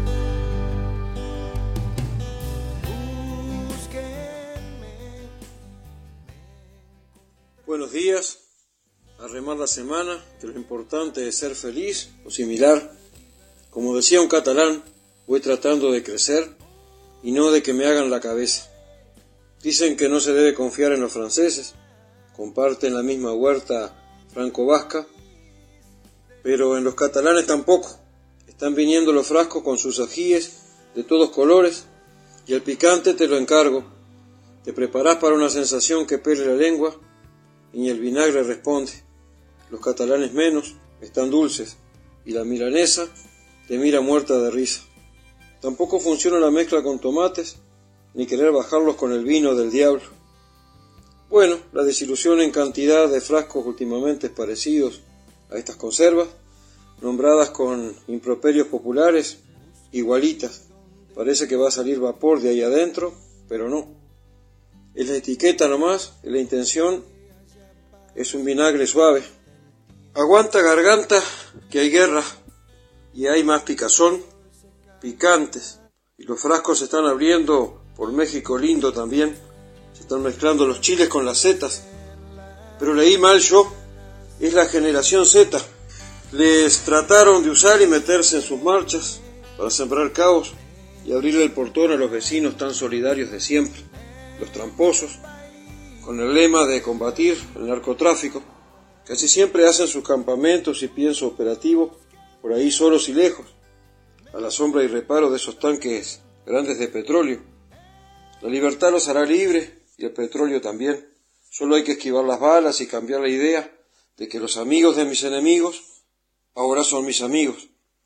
Buenos días, a remar la semana, que lo importante es ser feliz o similar. Como decía un catalán, voy tratando de crecer y no de que me hagan la cabeza. Dicen que no se debe confiar en los franceses, comparten la misma huerta franco-vasca, pero en los catalanes tampoco. Están viniendo los frascos con sus ajíes de todos colores y el picante te lo encargo. Te preparás para una sensación que pele la lengua y el vinagre responde. Los catalanes menos, están dulces, y la milanesa te mira muerta de risa. Tampoco funciona la mezcla con tomates, ni querer bajarlos con el vino del diablo. Bueno, la desilusión en cantidad de frascos últimamente parecidos a estas conservas, nombradas con improperios populares, igualitas. Parece que va a salir vapor de ahí adentro, pero no. Es la etiqueta nomás, es la intención. Es un vinagre suave. Aguanta garganta que hay guerra y hay más picazón, picantes. Y los frascos se están abriendo por México lindo también. Se están mezclando los chiles con las setas. Pero leí mal yo. Es la generación Z. Les trataron de usar y meterse en sus marchas para sembrar caos. y abrirle el portón a los vecinos tan solidarios de siempre, los tramposos, con el lema de combatir el narcotráfico. Casi siempre hacen sus campamentos y pienso operativo por ahí solos y lejos, a la sombra y reparo de esos tanques grandes de petróleo. La libertad los hará libres y el petróleo también. Solo hay que esquivar las balas y cambiar la idea de que los amigos de mis enemigos ahora son mis amigos.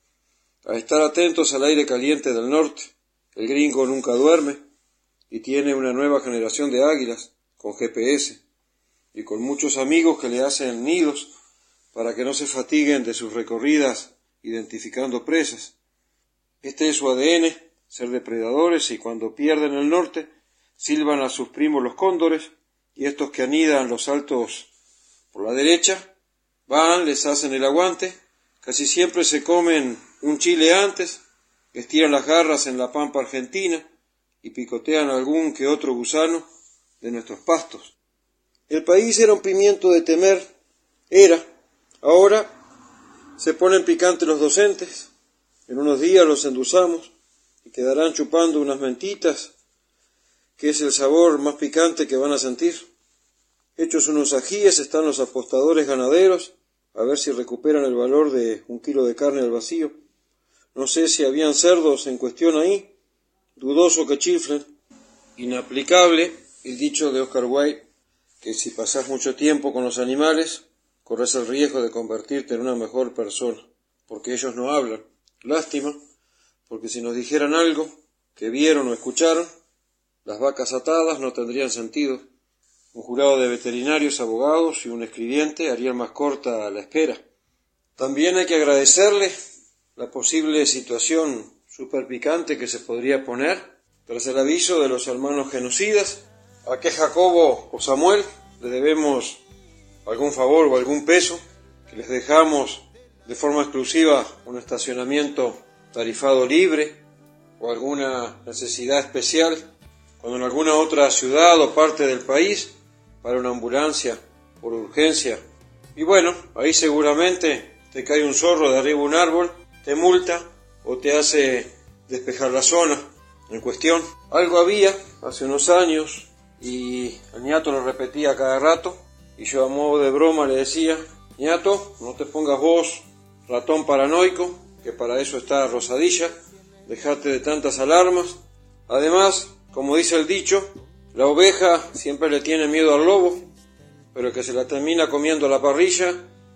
A estar atentos al aire caliente del norte. El gringo nunca duerme y tiene una nueva generación de águilas con G P S y con muchos amigos que le hacen nidos para que no se fatiguen de sus recorridas identificando presas. Este es su A D N, ser depredadores, y cuando pierden el norte silban a sus primos los cóndores, y estos que anidan los altos por la derecha van, les hacen el aguante, casi siempre se comen un chile antes, estiran las garras en la pampa argentina y picotean algún que otro gusano de nuestros pastos. El país era un pimiento de temer, era, ahora se ponen picantes los docentes, en unos días los endulzamos y quedarán chupando unas mentitas, que es el sabor más picante que van a sentir. Hechos unos ajíes están los apostadores ganaderos, a ver si recuperan el valor de un kilo de carne al vacío. No sé si habían cerdos en cuestión ahí, dudoso que chiflen. Inaplicable el dicho de Oscar Wilde, que si pasás mucho tiempo con los animales, corres el riesgo de convertirte en una mejor persona, porque ellos no hablan. Lástima, porque si nos dijeran algo que vieron o escucharon, las vacas atadas no tendrían sentido. Un jurado de veterinarios, abogados y un escribiente harían más corta la espera. También hay que agradecerle la posible situación súper picante que se podría poner tras el aviso de los hermanos genocidas. ¿A qué Jacobo o Samuel le debemos algún favor o algún peso? Que les dejamos de forma exclusiva un estacionamiento tarifado libre o alguna necesidad especial, cuando en alguna otra ciudad o parte del país para una ambulancia por urgencia. Y bueno, ahí seguramente te cae un zorro de arriba de un árbol, te multa o te hace despejar la zona en cuestión. Algo había hace unos años y el ñato lo repetía cada rato y yo a modo de broma le decía: ñato, no te pongas vos ratón paranoico, que para eso está Rosadilla, dejate de tantas alarmas. Además, como dice el dicho, la oveja siempre le tiene miedo al lobo, pero el que se la termina comiendo a la parrilla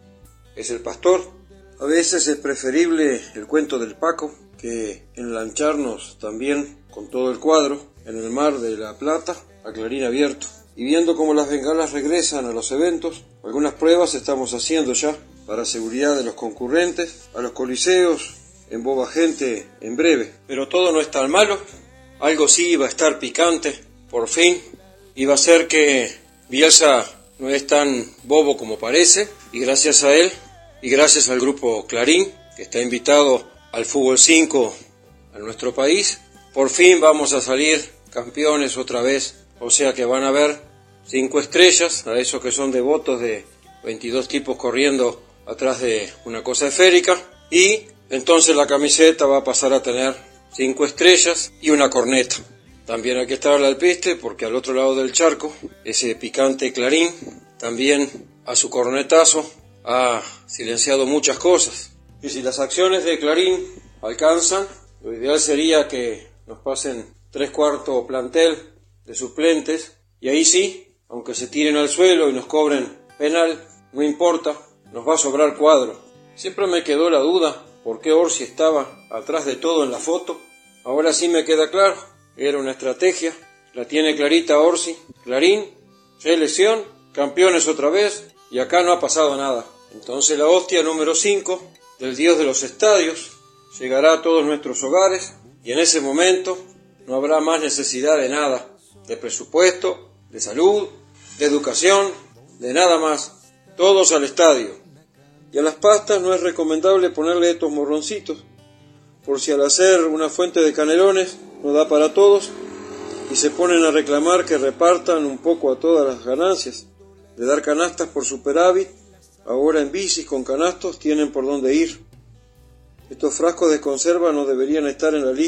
es el pastor. A veces es preferible el cuento del Paco que enlancharnos también con todo el cuadro en el mar de la Plata a clarín abierto. Y viendo cómo las bengalas regresan a los eventos, algunas pruebas estamos haciendo ya para seguridad de los concurrentes, a los coliseos, en boba gente en breve. Pero todo no es tan malo, algo sí iba a estar picante, por fin. Iba a ser que Bielsa no es tan bobo como parece, y gracias a él, y gracias al grupo Clarín, que está invitado al fútbol cinco a nuestro país, por fin vamos a salir campeones otra vez. O sea que van a haber cinco estrellas, a esos que son devotos de veintidós tipos corriendo atrás de una cosa esférica, y entonces la camiseta va a pasar a tener cinco estrellas y una corneta. También hay que estar al alpiste porque al otro lado del charco, ese picante Clarín, también a su cornetazo ha silenciado muchas cosas. Y si las acciones de Clarín alcanzan, lo ideal sería que nos pasen tres cuartos plantel de suplentes, y ahí sí, aunque se tiren al suelo y nos cobren penal, no importa, nos va a sobrar cuadro. Siempre me quedó la duda por qué Orsi estaba atrás de todo en la foto. Ahora sí me queda claro, era una estrategia, la tiene clarita Orsi. Clarín, selección, campeones otra vez, y acá no ha pasado nada. Entonces la hostia número cinco del dios de los estadios llegará a todos nuestros hogares, y en ese momento no habrá más necesidad de nada, de presupuesto, de salud, de educación, de nada más. Todos al estadio. Y a las pastas no es recomendable ponerle estos morroncitos, por si al hacer una fuente de canelones no da para todos y se ponen a reclamar que repartan un poco a todas las ganancias. De dar canastas por superávit, ahora en bicis con canastos tienen por dónde ir. Estos frascos de conserva no deberían estar en la lista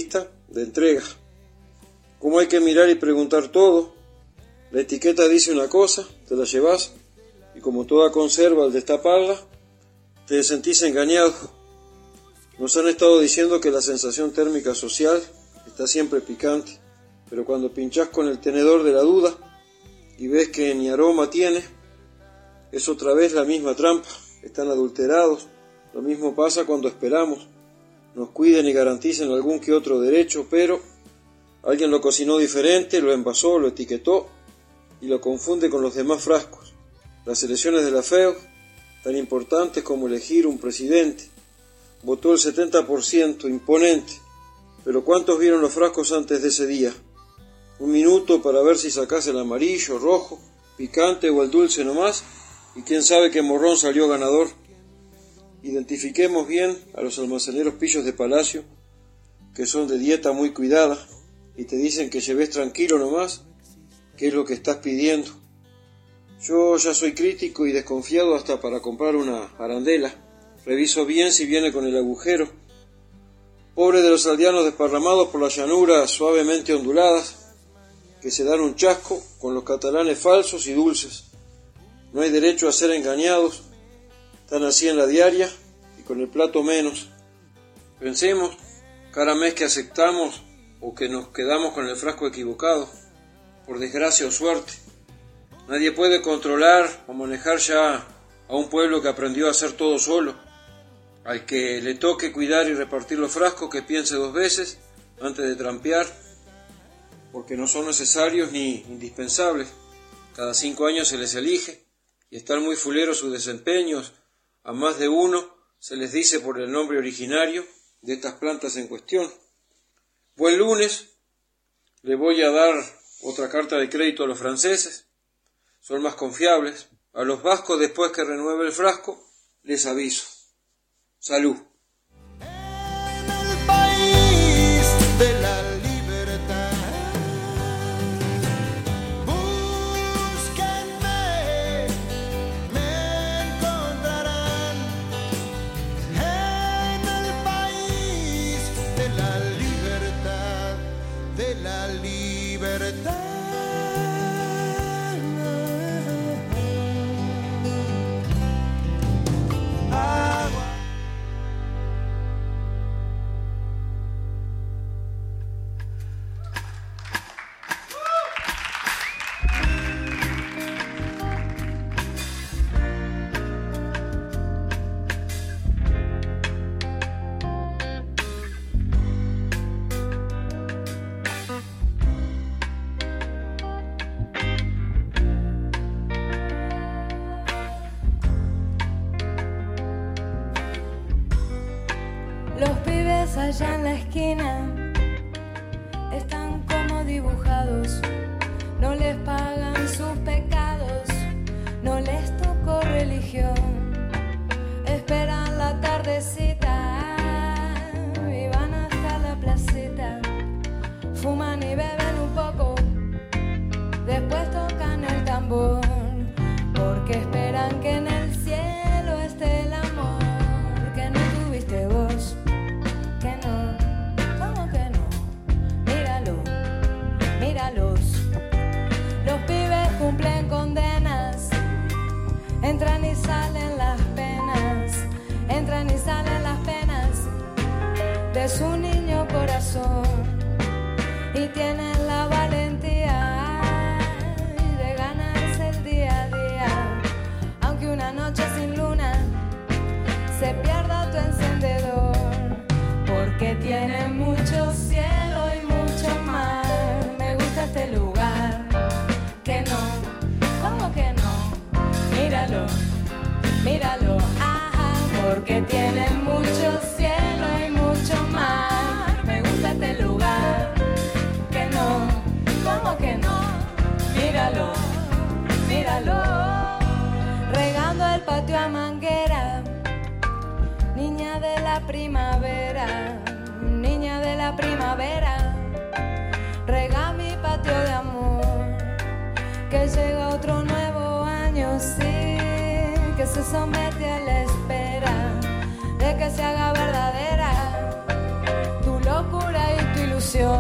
de entrega. Como hay que mirar y preguntar todo, la etiqueta dice una cosa, te la llevas, y como toda conserva al destaparla, te sentís engañado. Nos han estado diciendo que la sensación térmica social está siempre picante, pero cuando pinchás con el tenedor de la duda y ves que ni aroma tiene, es otra vez la misma trampa, están adulterados. Lo mismo pasa cuando esperamos, nos cuiden y garanticen algún que otro derecho, pero alguien lo cocinó diferente, lo envasó, lo etiquetó y lo confunde con los demás frascos. Las elecciones de la F E U, tan importantes como elegir un presidente, votó el setenta por ciento, imponente, pero ¿cuántos vieron los frascos antes de ese día? Un minuto para ver si sacás el amarillo, rojo, picante o el dulce nomás, y quién sabe qué morrón salió ganador. Identifiquemos bien a los almaceneros pillos de palacio, que son de dieta muy cuidada, y te dicen que lleves tranquilo nomás, que es lo que estás pidiendo. Yo ya soy crítico y desconfiado hasta para comprar una arandela. Reviso bien si viene con el agujero. Pobre de los aldeanos desparramados por las llanuras suavemente onduladas, que se dan un chasco con los catalanes falsos y dulces. No hay derecho a ser engañados. Están así en la diaria y con el plato menos. Pensemos, cada mes que aceptamos o que nos quedamos con el frasco equivocado, por desgracia o suerte. Nadie puede controlar o manejar ya a un pueblo que aprendió a hacer todo solo. Al que le toque cuidar y repartir los frascos, que piense dos veces antes de trampear, porque no son necesarios ni indispensables. Cada cinco años se les elige y están muy fuleros sus desempeños. A más de uno se les dice por el nombre originario de estas plantas en cuestión. Buen lunes, le voy a dar otra carta de crédito a los franceses. Son más confiables. A los vascos, después que renueve el frasco, les aviso. Salud. En el país de la libertad, búsquenme, me encontrarán. En el país de la libertad, de la libertad. Allá en la esquina están como dibujados, no les pagan sus pecados, no les tocó religión, esperan la tardecita y van hasta la placita, fuman y beben un poco, después tocan el tambor, porque esperan que en el cielo esté el amor que no tuviste vos. Que no, ¿cómo que no? Míralo, míralos. Los pibes cumplen condenas, entran y salen las penas, entran y salen las penas de su niño corazón y tienen la valentía de ganarse el día a día, aunque una noche sin luna se pierda tu encendedor. Porque tiene mucho cielo y mucho mar. Me gusta este lugar. Que no, ¿cómo que no? Míralo, míralo, ajá. Porque tiene mucho cielo y mucho mar. Me gusta este lugar. Que no, ¿cómo que no? Míralo, míralo. Regando el patio a manguera. Niña de la primavera, niña de la primavera, rega mi patio de amor, que llega otro nuevo año, sí, que se somete a la espera de que se haga verdadera tu locura y tu ilusión.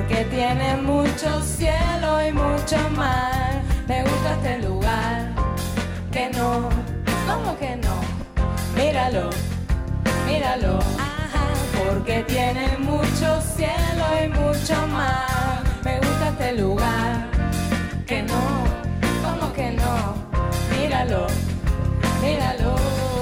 porque tiene mucho cielo y mucho mar. Me gusta este lugar, que no, ¿cómo que no? Míralo, míralo, ajá, porque tiene mucho cielo y mucho mar. Me gusta este lugar, que no, ¿cómo que no? Míralo, míralo.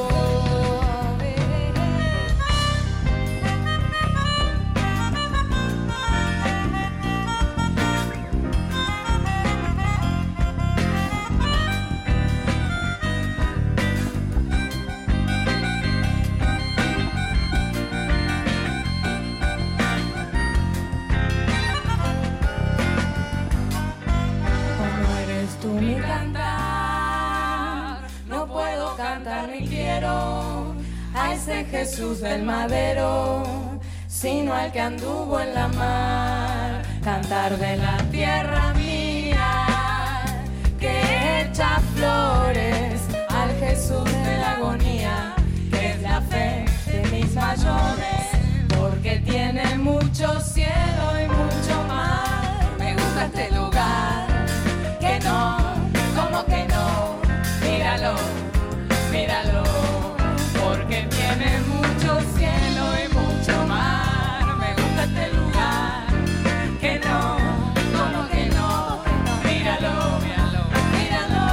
Ni quiero a ese Jesús del madero, sino al que anduvo en la mar. Cantar de la tierra mía, que echa flores al Jesús de la agonía, que es la fe de mis mayores, porque tiene mucho cielo y mucho mar. Me gusta este lugar, que no, ¿cómo que no? Míralo, míralo, porque tiene mucho cielo y mucho mar. Me gusta este lugar, que no, como que no, míralo, míralo, míralo.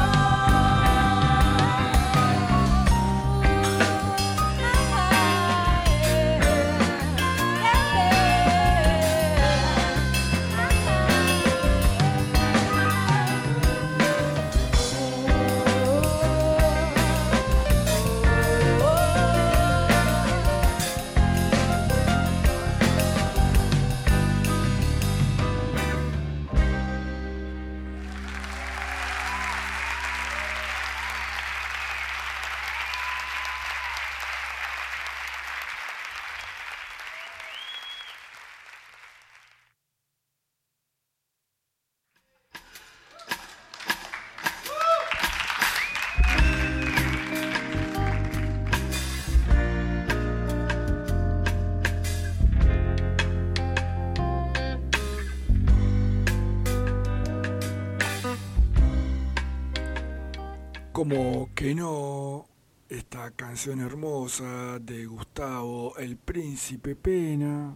Como que no, esta canción hermosa de Gustavo, El Príncipe Pena.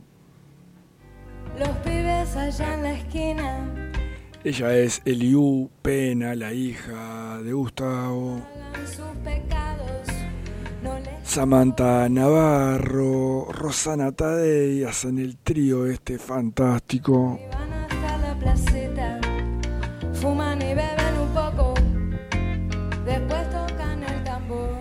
Los pibes allá en la esquina. Ella es Eliú Pena, la hija de Gustavo. Sus pecados, no les... Samantha Navarro, Rosana Tadei hacen el trío este fantástico. Van hasta la placeta, fuman y beben un poco. Después tocan el tambor.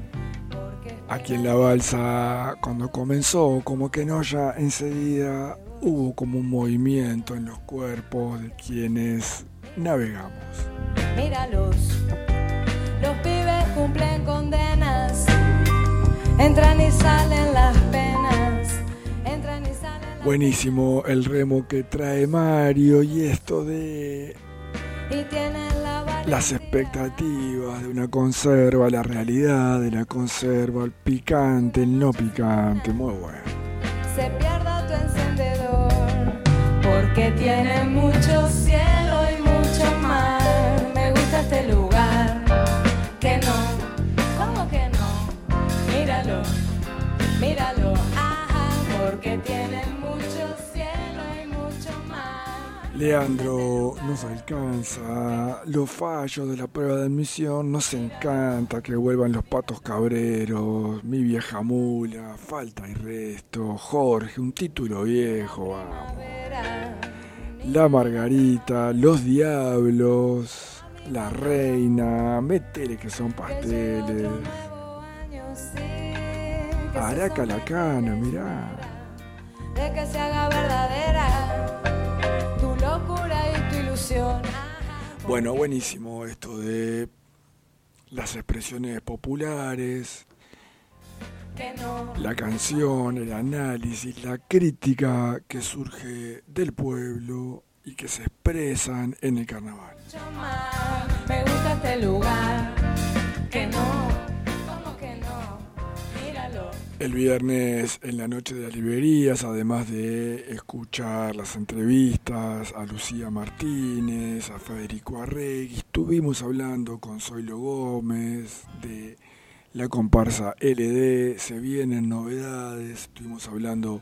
Aquí en la balsa, cuando comenzó, como que no, ya enseguida hubo como un movimiento en los cuerpos de quienes navegamos. Míralos, los pibes cumplen condenas, entran y salen las penas, entran y salen las... Buenísimo el remo que trae Mario y esto de... Y tienen la las expectativas de una conserva, la realidad de la conserva, el picante, el no picante, muy bueno. Se pierda tu encendedor, porque tiene mucho cielo y mucho mar. Me gusta este lugar, que no, ¿cómo que no? Míralo, míralo, ajá, porque tiene mucho cielo y mucho mar. Leandro nos alcanza los fallos de la prueba de admisión, nos encanta que vuelvan los patos cabreros, mi vieja mula, falta y resto, Jorge, un título viejo, vamos. La Margarita, los diablos, la reina, métele que son pasteles. Araca la cana, mirá. De que se haga verdadera tu locura y tu ilusión. Bueno, buenísimo esto de las expresiones populares, la canción, el análisis, la crítica que surge del pueblo y que se expresan en el carnaval. Me gusta este lugar, que no, ¿cómo que no? Míralo. El viernes en la noche de las librerías, además de escuchar las entrevistas a Lucía Martínez, a Federico Arregui, estuvimos hablando con Zoilo Gómez de la comparsa L D, se vienen novedades, estuvimos hablando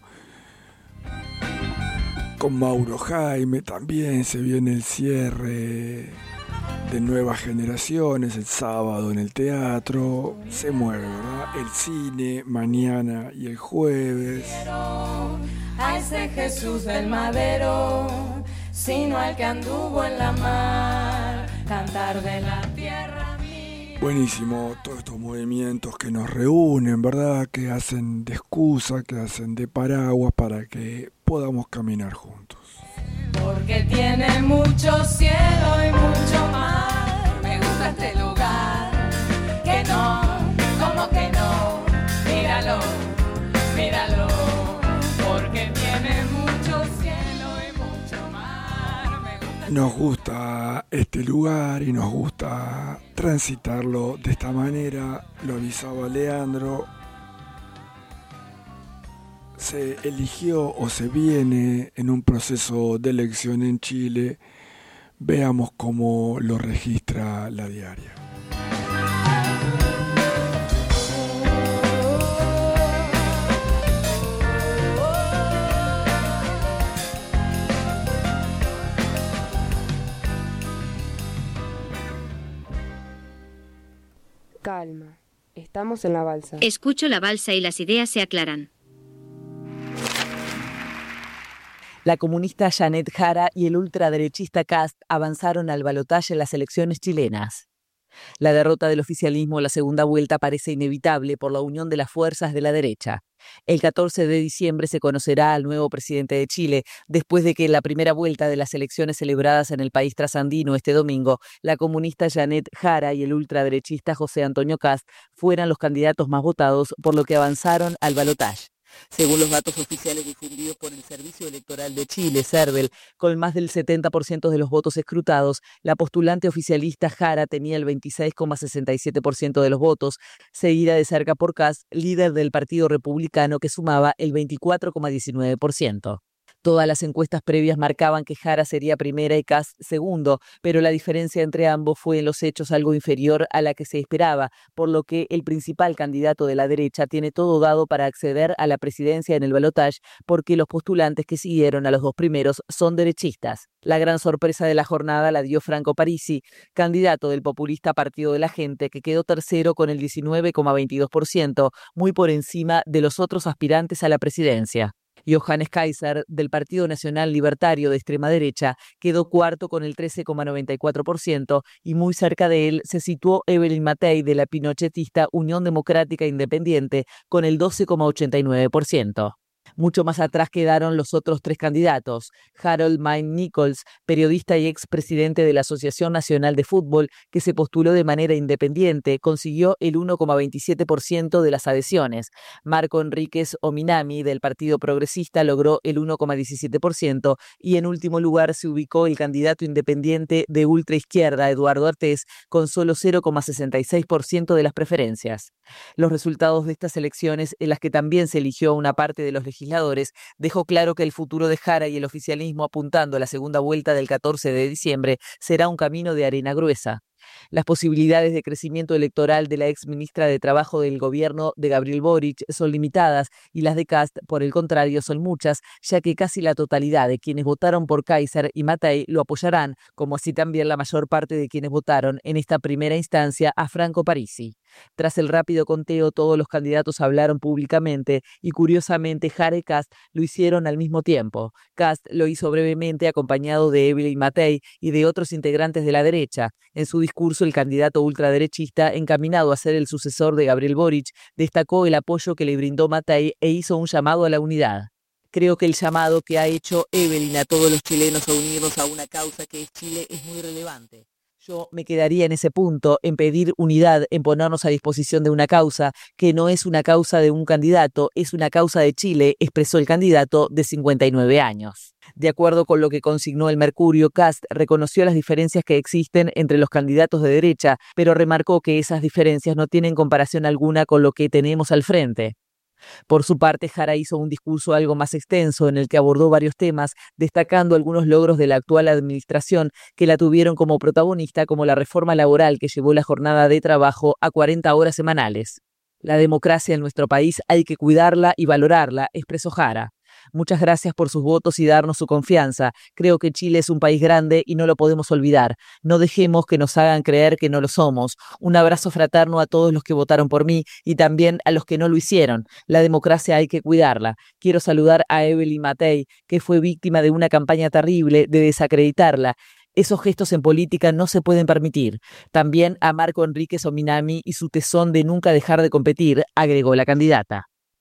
con Mauro Jaime, también se viene el cierre de Nuevas Generaciones el sábado en el teatro, se mueve, ¿verdad? El cine mañana y el jueves. A ese Jesús del madero, sino al que anduvo en la mar, cantar de la tierra mía. Buenísimo, todos estos movimientos que nos reúnen, ¿verdad? Que hacen de excusa, que hacen de paraguas para que podamos caminar juntos. Porque tiene mucho cielo y mucho mar. Me gusta este lugar. Que no, como que no. Míralo, míralo. Porque tiene mucho cielo y mucho mar. Me gusta Nos gusta este lugar y nos gusta transitarlo de esta manera. Lo avisaba Leandro. Se eligió o se viene en un proceso de elección en Chile. Veamos cómo lo registra La Diaria. Calma, estamos en la balsa. Escucho la balsa y las ideas se aclaran. La comunista Janet Jara y el ultraderechista Kast avanzaron al balotaje en las elecciones chilenas. La derrota del oficialismo en la segunda vuelta parece inevitable por la unión de las fuerzas de la derecha. El catorce de diciembre se conocerá al nuevo presidente de Chile, después de que en la primera vuelta de las elecciones celebradas en el país trasandino este domingo, la comunista Janet Jara y el ultraderechista José Antonio Kast fueran los candidatos más votados, por lo que avanzaron al balotaje. Según los datos oficiales difundidos por el Servicio Electoral de Chile, CERVEL, con más del setenta por ciento de los votos escrutados, la postulante oficialista Jara tenía el veintiséis coma sesenta y siete por ciento de los votos, seguida de cerca por Kast, líder del Partido Republicano, que sumaba el veinticuatro coma diecinueve por ciento. Todas las encuestas previas marcaban que Jara sería primera y Kast segundo, pero la diferencia entre ambos fue en los hechos algo inferior a la que se esperaba, por lo que el principal candidato de la derecha tiene todo dado para acceder a la presidencia en el balotaje, porque los postulantes que siguieron a los dos primeros son derechistas. La gran sorpresa de la jornada la dio Franco Parisi, candidato del populista Partido de la Gente, que quedó tercero con el diecinueve coma veintidós por ciento, muy por encima de los otros aspirantes a la presidencia. Johannes Kaiser, del Partido Nacional Libertario de extrema derecha, quedó cuarto con el trece coma noventa y cuatro por ciento y muy cerca de él se situó Evelyn Matei de la pinochetista Unión Democrática Independiente con el doce coma ochenta y nueve por ciento. Mucho más atrás quedaron los otros tres candidatos. Harold Mine Nichols, periodista y expresidente de la Asociación Nacional de Fútbol, que se postuló de manera independiente, consiguió el uno coma veintisiete por ciento de las adhesiones. Marco Enríquez Ominami, del Partido Progresista, logró el uno coma diecisiete por ciento y en último lugar se ubicó el candidato independiente de ultraizquierda, Eduardo Artés, con solo cero coma sesenta y seis por ciento de las preferencias. Los resultados de estas elecciones, en las que también se eligió a una parte de los legisladores, dejó claro que el futuro de Jara y el oficialismo apuntando a la segunda vuelta del catorce de diciembre será un camino de arena gruesa. Las posibilidades de crecimiento electoral de la ex ministra de Trabajo del gobierno de Gabriel Boric son limitadas y las de Kast, por el contrario, son muchas, ya que casi la totalidad de quienes votaron por Kaiser y Matei lo apoyarán, como así también la mayor parte de quienes votaron en esta primera instancia a Franco Parisi. Tras el rápido conteo, todos los candidatos hablaron públicamente y, curiosamente, Jara y Kast lo hicieron al mismo tiempo. Kast lo hizo brevemente acompañado de Evelyn Matei y de otros integrantes de la derecha. En su discurso, el candidato ultraderechista, encaminado a ser el sucesor de Gabriel Boric, destacó el apoyo que le brindó Matei e hizo un llamado a la unidad. Creo que el llamado que ha hecho Evelyn a todos los chilenos a unirnos a una causa que es Chile es muy relevante. Yo me quedaría en ese punto, en pedir unidad, en ponernos a disposición de una causa, que no es una causa de un candidato, es una causa de Chile, expresó el candidato de cincuenta y nueve años. De acuerdo con lo que consignó el Mercurio, Kast reconoció las diferencias que existen entre los candidatos de derecha, pero remarcó que esas diferencias no tienen comparación alguna con lo que tenemos al frente. Por su parte, Jara hizo un discurso algo más extenso en el que abordó varios temas, destacando algunos logros de la actual administración que la tuvieron como protagonista, como la reforma laboral que llevó la jornada de trabajo a cuarenta horas semanales. La democracia en nuestro país hay que cuidarla y valorarla, expresó Jara. Muchas gracias por sus votos y darnos su confianza. Creo que Chile es un país grande y no lo podemos olvidar. No dejemos que nos hagan creer que no lo somos. Un abrazo fraterno a todos los que votaron por mí y también a los que no lo hicieron. La democracia hay que cuidarla. Quiero saludar a Evelyn Matei, que fue víctima de una campaña terrible de desacreditarla. Esos gestos en política no se pueden permitir. También a Marco Enríquez Ominami y su tesón de nunca dejar de competir, agregó la candidata.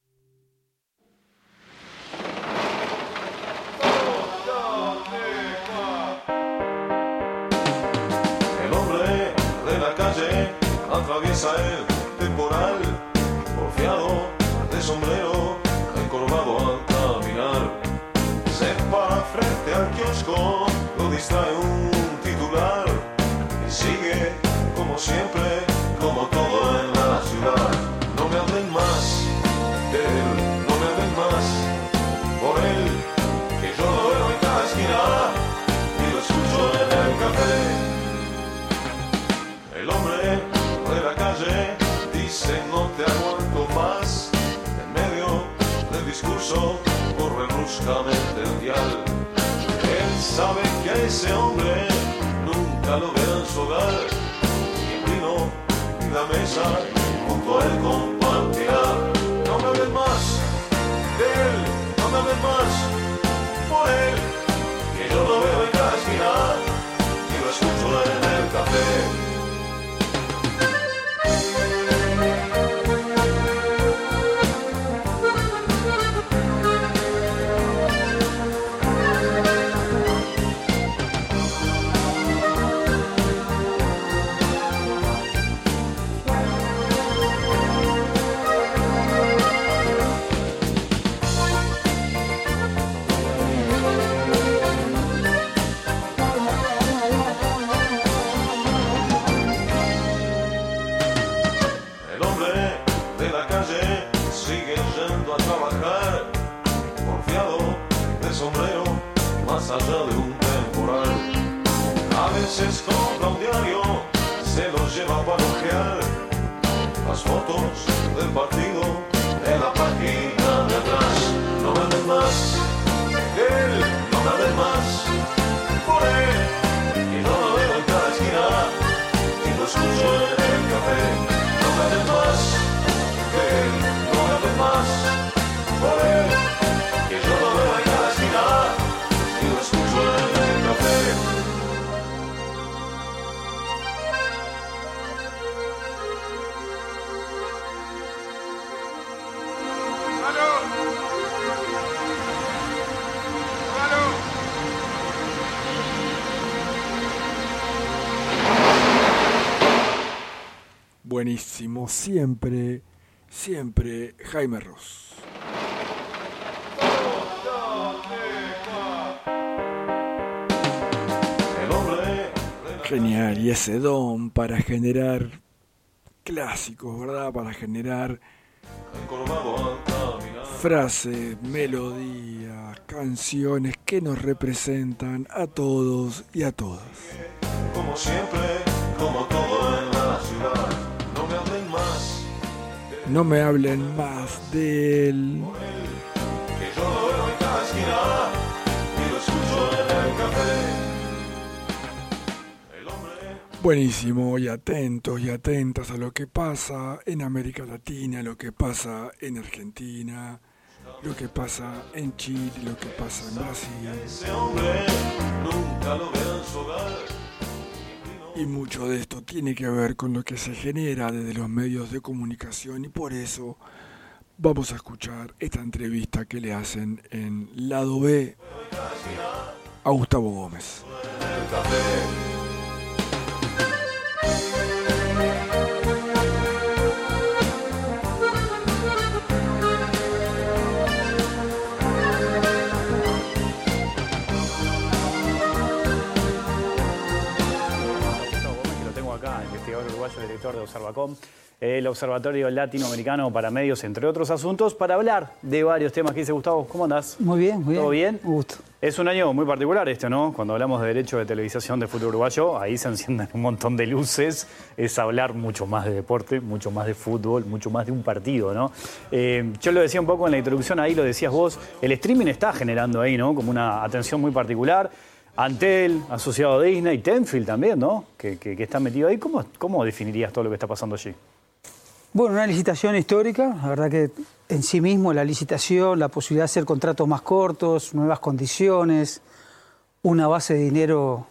Atraviesa el temporal, porfiado de sombrero, encorvado al caminar. Se para frente al kiosco, lo distrae un titular y sigue como siempre, como todo en la ciudad. No me hablen más de él, no me hablen más por él, que yo lo veo en cada esquina y lo escucho en el café. El hombre de la calle dice no te aguanto más. En medio del discurso corre bruscamente el dial. Él sabe que a ese hombre nunca lo verá en su hogar. Y el vino y la mesa junto a él compartirá. No me hablen más de él, no me hablen más por él, que yo lo veo en cada esquina y lo escucho en el café. Allá de un temporal, a veces compra un diario, se los lleva para ojear las fotos del partido en la página de atrás. No me hablen más de él, no me hablen más por él, que yo lo veo en cada esquina y lo escucho en el café. No me hablen más de él, no me hablen más por él, que yo lo veo en cada esquina y lo escucho en el café. Buenísimo, siempre, siempre Jaime Ross. Genial, y ese don para generar clásicos, ¿verdad? Para generar frases, melodías, canciones que nos representan a todos y a todas. Como siempre, como todo en la ciudad, no me hablen más. No me hablen más de él. Que yo lo veo en cada esquina y lo escucho en el café. Buenísimo, y atentos y atentas a lo que pasa en América Latina, lo que pasa en Argentina, lo que pasa en Chile, lo que pasa en Brasil. Ese hombre nunca lo verá en su hogar. Y mucho de esto tiene que ver con lo que se genera desde los medios de comunicación, y por eso vamos a escuchar esta entrevista que le hacen en Lado B a Gustavo Gómez. acá, investigador uruguayo, director de Observacom, el Observatorio Latinoamericano para Medios, entre otros asuntos, para hablar de varios temas. ¿Qué dice Gustavo? ¿Cómo andás? Muy bien, muy bien. ¿Todo bien? Un gusto. Es un año muy particular este, ¿no? Cuando hablamos de derecho de televisación de fútbol uruguayo, ahí se encienden un montón de luces. Es hablar mucho más de deporte, mucho más de fútbol, mucho más de un partido, ¿no? Eh, yo lo decía un poco en la introducción, ahí lo decías vos, el streaming está generando ahí, ¿no? Como una atención muy particular. Antel, asociado a Disney, Tenfield también, ¿no? Que, que, que está metido ahí. ¿Cómo, ¿Cómo definirías todo lo que está pasando allí? Bueno, una licitación histórica. La verdad que en sí mismo la licitación, la posibilidad de hacer contratos más cortos, nuevas condiciones, una base de dinero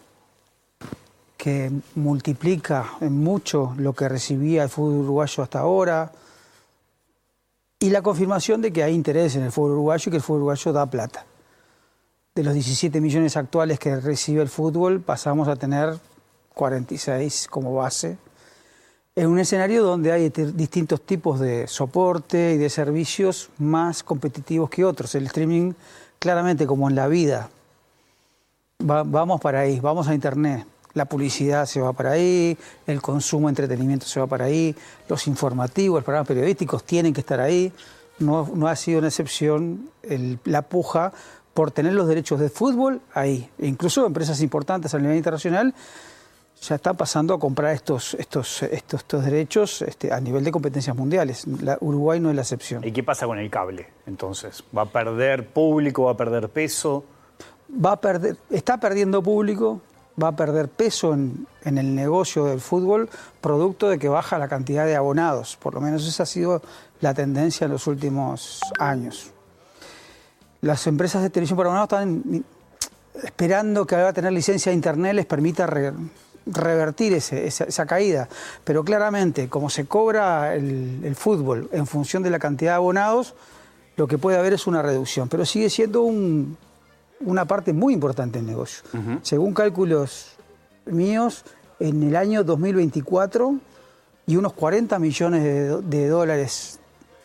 que multiplica en mucho lo que recibía el fútbol uruguayo hasta ahora, y la confirmación de que hay interés en el fútbol uruguayo y que el fútbol uruguayo da plata. De los diecisiete millones actuales que recibe el fútbol, pasamos a tener cuarenta y seis como base, en un escenario donde hay distintos tipos de soporte y de servicios más competitivos que otros. El streaming, claramente, como en la vida, va, vamos para ahí, vamos a Internet. La publicidad se va para ahí, el consumo de entretenimiento se va para ahí, los informativos, los programas periodísticos tienen que estar ahí. No, no ha sido una excepción el, la puja por tener los derechos de fútbol ahí. E incluso empresas importantes a nivel internacional ya están pasando a comprar estos, estos, estos, estos derechos este, a nivel de competencias mundiales. La, Uruguay no es la excepción. ¿Y qué pasa con el cable, entonces? ¿Va a perder público, va a perder peso? Va a perder, está perdiendo público, va a perder peso en, en el negocio del fútbol, producto de que baja la cantidad de abonados. Por lo menos esa ha sido la tendencia en los últimos años. Las empresas de televisión por abonados están esperando que al tener licencia de Internet les permita re, revertir ese, esa, esa caída. Pero claramente, como se cobra el, el fútbol en función de la cantidad de abonados, lo que puede haber es una reducción. Pero sigue siendo un, una parte muy importante del negocio. Uh-huh. Según cálculos míos, en el año dos mil veinticuatro y unos cuarenta millones de, de dólares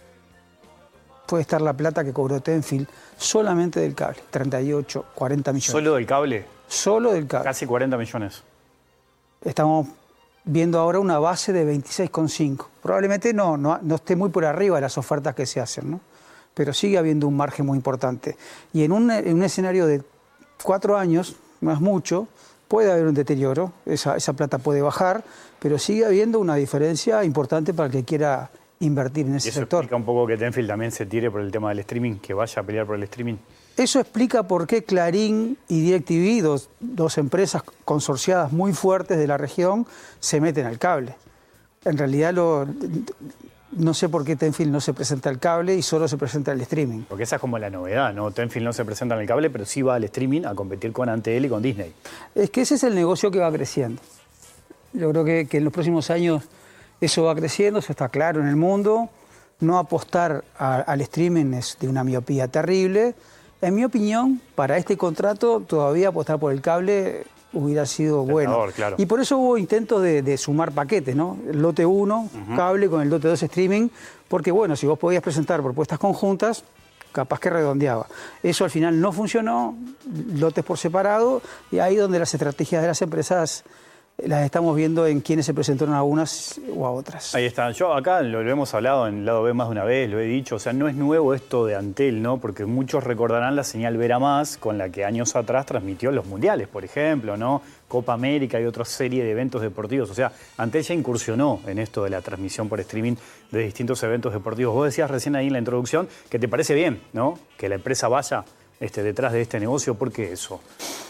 puede estar la plata que cobró Tenfield solamente del cable, treinta y ocho, cuarenta millones. ¿Solo del cable? Solo del cable. Casi cuarenta millones. Estamos viendo ahora una base de veintiséis coma cinco. Probablemente no, no, no esté muy por arriba de las ofertas que se hacen, ¿no? Pero sigue habiendo un margen muy importante. Y en un, en un escenario de cuatro años, no es mucho, puede haber un deterioro, esa, esa plata puede bajar, pero sigue habiendo una diferencia importante para el que quiera invertir en ese ¿Y eso sector. explica un poco que Tenfield también se tire por el tema del streaming, que vaya a pelear por el streaming? Eso explica por qué Clarín y DirecTV, dos, dos empresas consorciadas muy fuertes de la región, se meten al cable. En realidad lo, no sé por qué Tenfield no se presenta al cable y solo se presenta al streaming. Porque esa es como la novedad, ¿no? Tenfield no se presenta en el cable, pero sí va al streaming a competir con Antel y con Disney. Es que ese es el negocio que va creciendo. Yo creo que, que en los próximos años eso va creciendo, eso está claro en el mundo. No apostar a, al streaming es de una miopía terrible. En mi opinión, para este contrato, todavía apostar por el cable hubiera sido bueno. Tentador, claro. Y por eso hubo intentos de, de sumar paquetes, ¿no? El lote uno, uh-huh. cable, con el lote dos, streaming, porque bueno, si vos podías presentar propuestas conjuntas, capaz que redondeaba. Eso al final no funcionó, lotes por separado, y ahí donde las estrategias de las empresas las estamos viendo en quienes se presentaron a unas o a otras. Ahí está. Yo acá lo, lo hemos hablado en el lado B más de una vez, lo he dicho. O sea, no es nuevo esto de Antel, ¿no? Porque muchos recordarán la señal Vera Más con la que años atrás transmitió los mundiales, por ejemplo, ¿no? Copa América y otra serie de eventos deportivos. O sea, Antel ya incursionó en esto de la transmisión por streaming de distintos eventos deportivos. Vos decías recién ahí en la introducción que te parece bien, ¿no? Que la empresa vaya este, detrás de este negocio. ¿Por qué eso?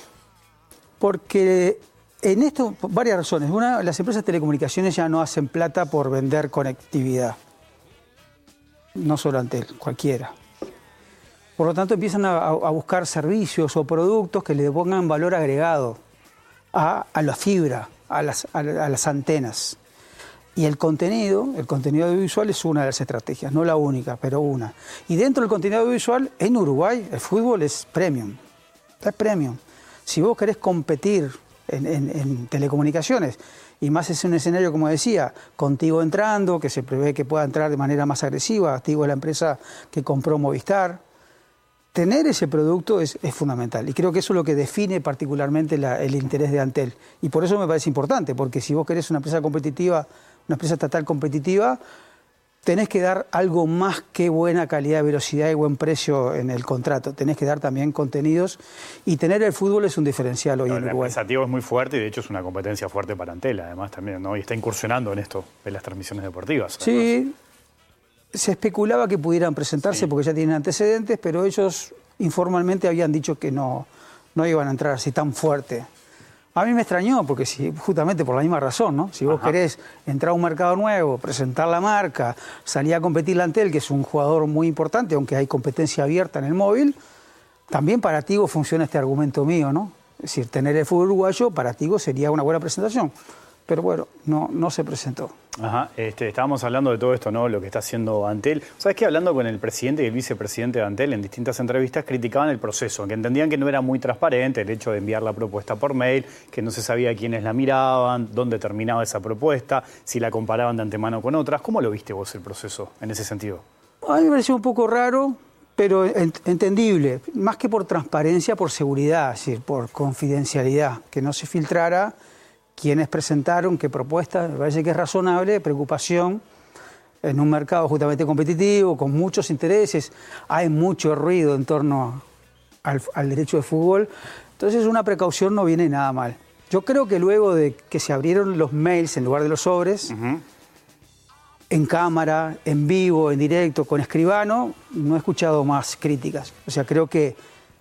Porque en esto, varias razones. Una, las empresas de telecomunicaciones ya no hacen plata por vender conectividad. No solo Antel, cualquiera. Por lo tanto, empiezan a, a buscar servicios o productos que le pongan valor agregado a, a la fibra, a las, a, a las antenas. Y el contenido, el contenido audiovisual es una de las estrategias, no la única, pero una. Y dentro del contenido audiovisual, en Uruguay, el fútbol es premium. Es premium. Si vos querés competir En, en, en telecomunicaciones, y más es un escenario, como decía, con Tigo entrando, que se prevé que pueda entrar de manera más agresiva. Tigo es la empresa que compró Movistar. tener ese producto es, es fundamental. Y creo que eso es lo que define particularmente la, el interés de Antel. Y por eso me parece importante, porque si vos querés una empresa competitiva, una empresa estatal competitiva, tenés que dar algo más que buena calidad, velocidad y buen precio en el contrato. Tenés que dar también contenidos y tener el fútbol es un diferencial hoy No, en el Uruguay. representativo es muy fuerte y de hecho es una competencia fuerte para Antel, además también, ¿no? Y está incursionando en esto, en las transmisiones deportivas. Sí, se especulaba que pudieran presentarse sí. porque ya tienen antecedentes, pero ellos informalmente habían dicho que no, no iban a entrar así tan fuerte. A mí me extrañó, porque si, justamente por la misma razón, ¿no? Si vos Ajá. querés entrar a un mercado nuevo, presentar la marca, salir a competir la Antel, que es un jugador muy importante, aunque hay competencia abierta en el móvil, también para Tigo funciona este argumento mío, ¿no? Es decir, tener el fútbol uruguayo para Tigo sería una buena presentación. Pero bueno, no, no se presentó. Ajá, este, estábamos hablando de todo esto, ¿no? Lo que está haciendo Antel. ¿Sabes qué? Hablando con el presidente y el vicepresidente de Antel en distintas entrevistas, criticaban el proceso, que entendían que no era muy transparente el hecho de enviar la propuesta por mail, que no se sabía quiénes la miraban, dónde terminaba esa propuesta, si la comparaban de antemano con otras. ¿Cómo lo viste vos el proceso en ese sentido? A mí me pareció un poco raro, pero ent- entendible. Más que por transparencia, por seguridad, es decir, por confidencialidad, que no se filtrara quiénes presentaron, qué propuestas, me parece que es razonable, preocupación en un mercado justamente competitivo, con muchos intereses, hay mucho ruido en torno al, al derecho de fútbol, entonces una precaución no viene nada mal. Yo creo que luego de que se abrieron los mails en lugar de los sobres, uh-huh. en cámara, en vivo, en directo, con escribano, no he escuchado más críticas. O sea, creo que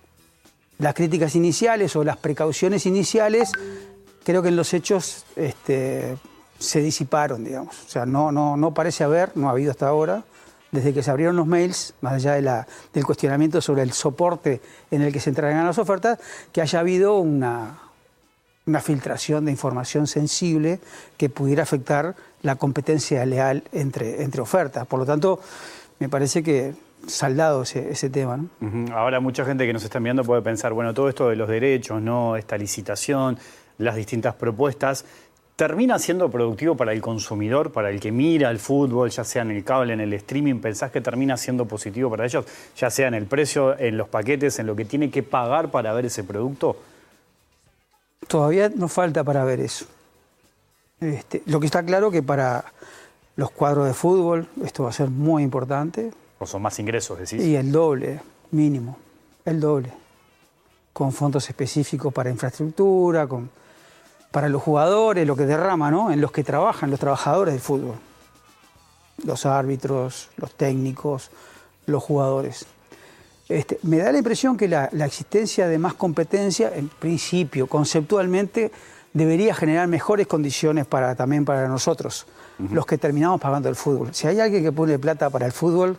las críticas iniciales o las precauciones iniciales creo que en los hechos este, se disiparon, digamos. O sea, no, no, no parece haber, no ha habido hasta ahora, desde que se abrieron los mails, más allá de la, del cuestionamiento sobre el soporte en el que se entregan las ofertas, que haya habido una, una filtración de información sensible que pudiera afectar la competencia leal entre, entre ofertas. Por lo tanto, me parece que saldado ese, ese tema, ¿no? Uh-huh. Ahora mucha gente que nos está enviando puede pensar, bueno, todo esto de los derechos, ¿no? Esta licitación, las distintas propuestas, ¿termina siendo productivo para el consumidor, para el que mira el fútbol, ya sea en el cable, en el streaming? ¿Pensás que termina siendo positivo para ellos, ya sea en el precio, en los paquetes, en lo que tiene que pagar para ver ese producto? Todavía nos falta para ver eso. Este, lo que está claro que para los cuadros de fútbol esto va a ser muy importante. ¿O son más ingresos, decís? Y el doble, mínimo, el doble. Con fondos específicos para infraestructura, con... para los jugadores, lo que derrama, ¿no? En los que trabajan, los trabajadores del fútbol. Los árbitros, los técnicos, los jugadores. Este, me da la impresión que la, la existencia de más competencia, en principio, conceptualmente, debería generar mejores condiciones para, también para nosotros, uh-huh. los que terminamos pagando el fútbol. Si hay alguien que pone plata para el fútbol,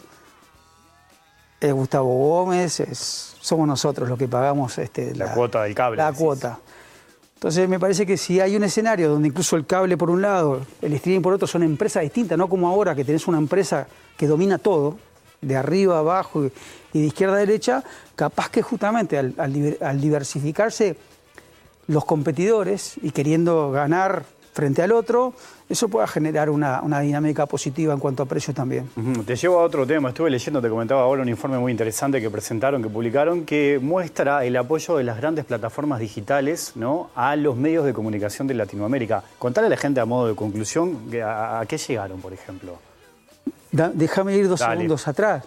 es Gustavo Gómez, es, somos nosotros los que pagamos este, la, la cuota del cable. La decís. cuota. Entonces me parece que si hay un escenario donde incluso el cable por un lado, el streaming por otro, son empresas distintas, no como ahora que tenés una empresa que domina todo, de arriba a abajo y, y de izquierda a derecha, capaz que justamente al, al, al diversificarse los competidores y queriendo ganar frente al otro, eso pueda generar una, una dinámica positiva en cuanto a precios también. Uh-huh. Te llevo a otro tema. Estuve leyendo, te comentaba ahora, un informe muy interesante que presentaron, que publicaron, que muestra el apoyo de las grandes plataformas digitales, ¿no?, a los medios de comunicación de Latinoamérica. Contale a la gente a modo de conclusión, ¿a, a qué llegaron, por ejemplo? Da, déjame ir dos Dale. segundos atrás.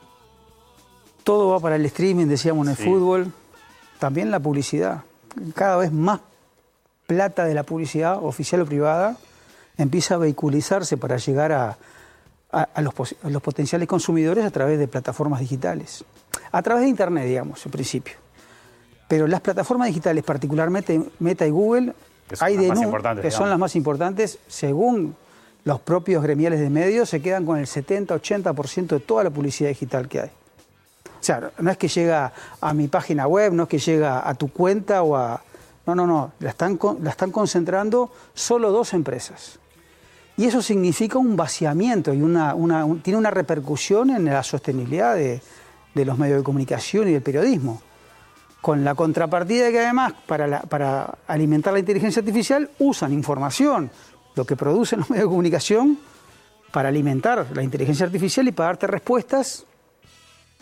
Todo va para el streaming, decíamos, en el sí. fútbol. También la publicidad. Cada vez más plata de la publicidad, oficial o privada, empieza a vehiculizarse para llegar a, a, a, los, a los potenciales consumidores a través de plataformas digitales. A través de Internet, digamos, en principio. Pero las plataformas digitales, particularmente Meta y Google, que son, hay las, de más nu- importantes, que son las más importantes, según los propios gremiales de medios, se quedan con el setenta a ochenta por ciento de toda la publicidad digital que hay. O sea, no es que llega a mi página web, no es que llega a tu cuenta o a... No, no, no, la están, la están concentrando solo dos empresas. Y eso significa un vaciamiento y una, una, un, tiene una repercusión en la sostenibilidad de, de los medios de comunicación y del periodismo. Con la contrapartida de que además, para, la, para alimentar la inteligencia artificial, usan información, lo que producen los medios de comunicación, para alimentar la inteligencia artificial y para darte respuestas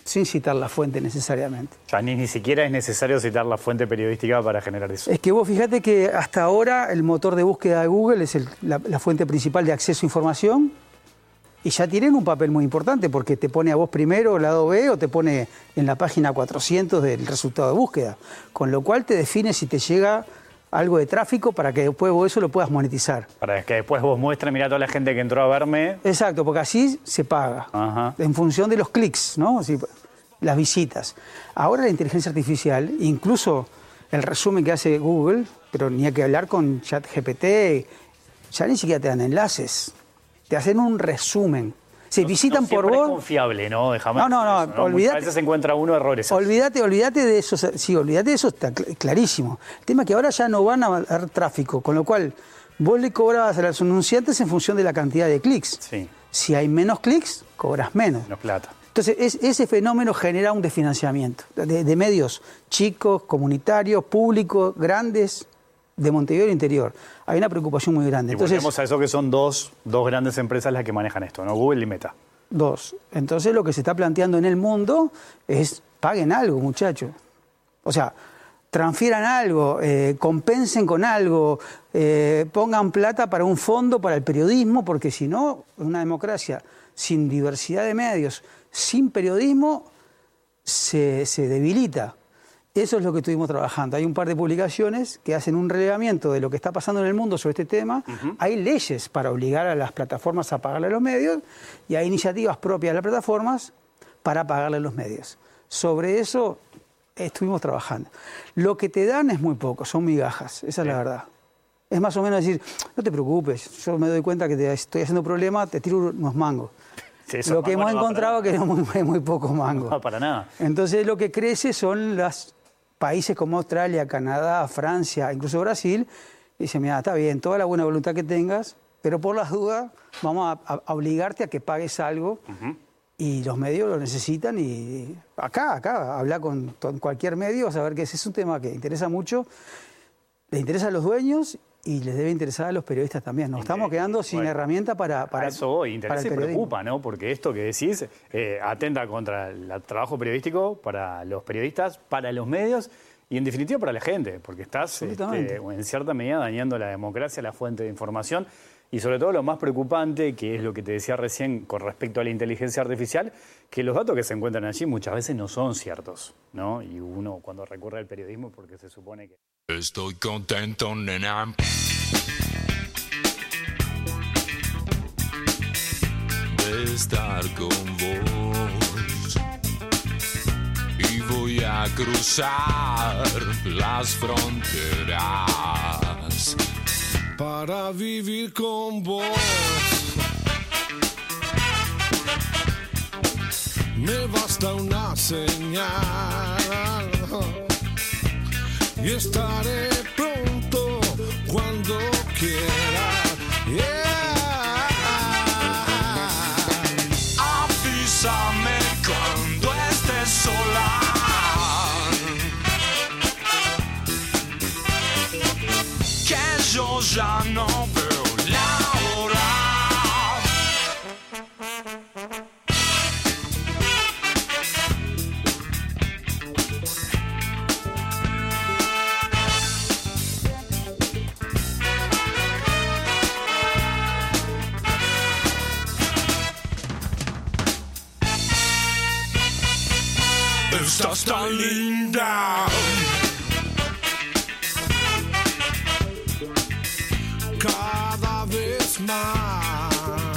sin citar la fuente necesariamente. O sea, ni, ni siquiera es necesario citar la fuente periodística para generar eso. Es que vos fíjate que hasta ahora el motor de búsqueda de Google es el, la, la fuente principal de acceso a información y ya tienen un papel muy importante porque te pone a vos primero lado B o te pone en la página cuatrocientos del resultado de búsqueda, con lo cual te define si te llega algo de tráfico para que después vos eso lo puedas monetizar. Para que después vos muestres, mirá a toda la gente que entró a verme. Exacto, porque así se paga. Ajá. En función de los clics, ¿no? Así, las visitas. Ahora la inteligencia artificial, incluso el resumen que hace Google, pero ni hay que hablar con ChatGPT, ya ni siquiera te dan enlaces. Te hacen un resumen. Se no, visitan no por vos. Es confiable, ¿no? Déjame no, no, no, eso, ¿no? olvídate. A veces se encuentra uno errores. Olvídate, olvídate de eso. Sí, olvídate de eso, está clarísimo. El tema es que ahora ya no van a dar tráfico, con lo cual vos le cobrabas a los anunciantes en función de la cantidad de clics. Sí. Si hay menos clics, cobras menos. Menos plata. Entonces, es, ese fenómeno genera un desfinanciamiento de, de medios chicos, comunitarios, públicos, grandes, de Montevideo al interior. Hay una preocupación muy grande. Y Entonces, volvemos a eso que son dos, dos grandes empresas las que manejan esto, ¿no? Google y Meta. Dos. Entonces, lo que se está planteando en el mundo es paguen algo, muchachos. O sea, transfieran algo, eh, compensen con algo, eh, pongan plata para un fondo para el periodismo, porque si no, una democracia sin diversidad de medios, sin periodismo, se, se debilita. Eso es lo que estuvimos trabajando. Hay un par de publicaciones que hacen un relevamiento de lo que está pasando en el mundo sobre este tema. Uh-huh. Hay leyes para obligar a las plataformas a pagarle a los medios y hay iniciativas propias de las plataformas para pagarle a los medios. Sobre eso estuvimos trabajando. Lo que te dan es muy poco, son migajas, esa sí. es la verdad. Es más o menos decir, no te preocupes, yo me doy cuenta que te estoy haciendo problema, te tiro unos mangos. Sí, lo que hemos no encontrado es que es muy, muy poco mango. No, para nada. Entonces lo que crece son los países como Australia, Canadá, Francia, incluso Brasil. Y dicen, mira, está bien, toda la buena voluntad que tengas, pero por las dudas vamos a, a, a obligarte a que pagues algo. Uh-huh. Y los medios lo necesitan y acá, acá, habla con, con cualquier medio, a saber que ese es un tema que interesa mucho. Le interesa a los dueños y les debe interesar a los periodistas también. Nos estamos quedando sin bueno, herramienta para, para eso hoy interesa y preocupa, ¿no? Porque esto que decís eh, atenta contra el trabajo periodístico para los periodistas, para los medios y en definitiva para la gente, porque estás este, en cierta medida dañando la democracia, la fuente de información y sobre todo lo más preocupante, que es lo que te decía recién con respecto a la inteligencia artificial, que los datos que se encuentran allí muchas veces no son ciertos, ¿no? Y uno cuando recurre al periodismo porque se supone que... Estoy contento, nena. De estar con vos. Y voy a cruzar las fronteras para vivir con vos. Me basta una señal y estaré pronto cuando quiera. Yeah. Avísame cuando estés sola. Que yo ya no veo la hora. Estás tan linda. Cada vez más.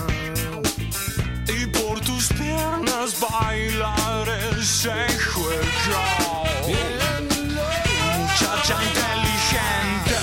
Y por tus piernas bailar ese juego. Muchacha inteligente.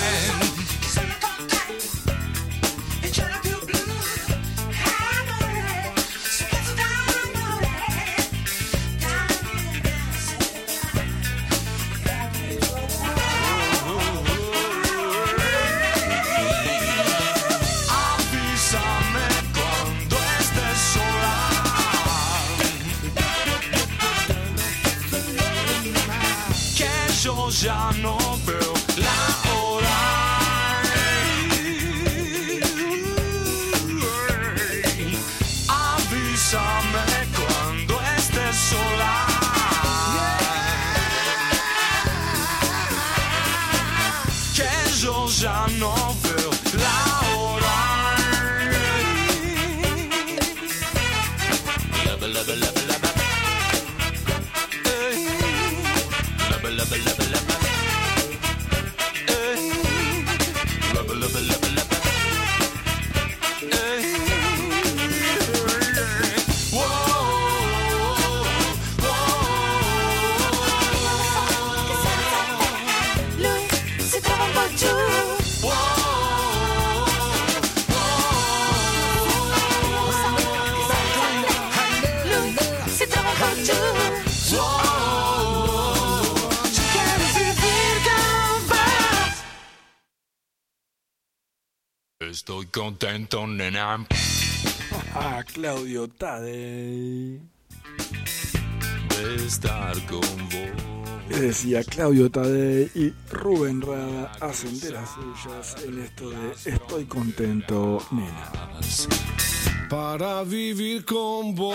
Yo ya no veo la hora. Avísame cuando estés sola. no veo la hora. Love, love, love, love. Hey. Love, love, love, love. Hey. Love, love, love, love. Hey. Estoy contento, nena. Ah, Claudio Tadei. De estar con vos. Les decía, Claudio Tadei y Rubén Rada hacen de las suyas en esto de Estoy contento, nena. Para vivir con vos.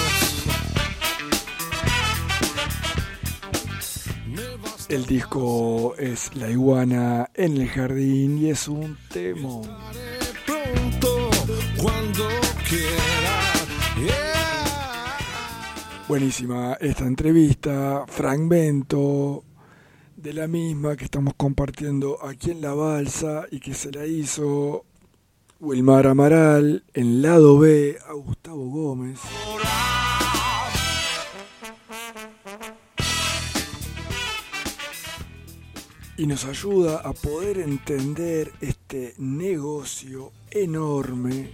El disco es La Iguana en el Jardín y es un temón. Pronto, cuando quiera. Yeah. Buenísima esta entrevista, fragmento de la misma que estamos compartiendo aquí en La Balsa y que se la hizo Wilmar Amaral en lado B a Gustavo Gómez. Y nos ayuda a poder entender este negocio enorme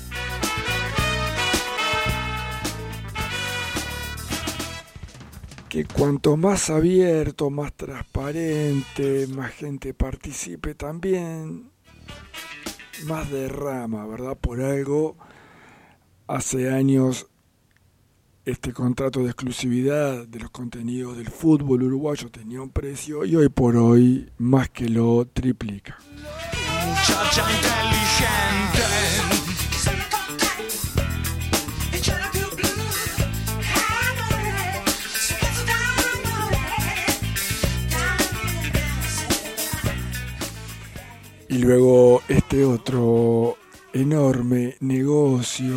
que cuanto más abierto, más transparente, más gente participe también, más derrama, ¿verdad? Por algo, hace años este contrato de exclusividad de los contenidos del fútbol uruguayo tenía un precio y hoy por hoy más que lo triplica. Muchacha inteligente. Y luego este otro enorme negocio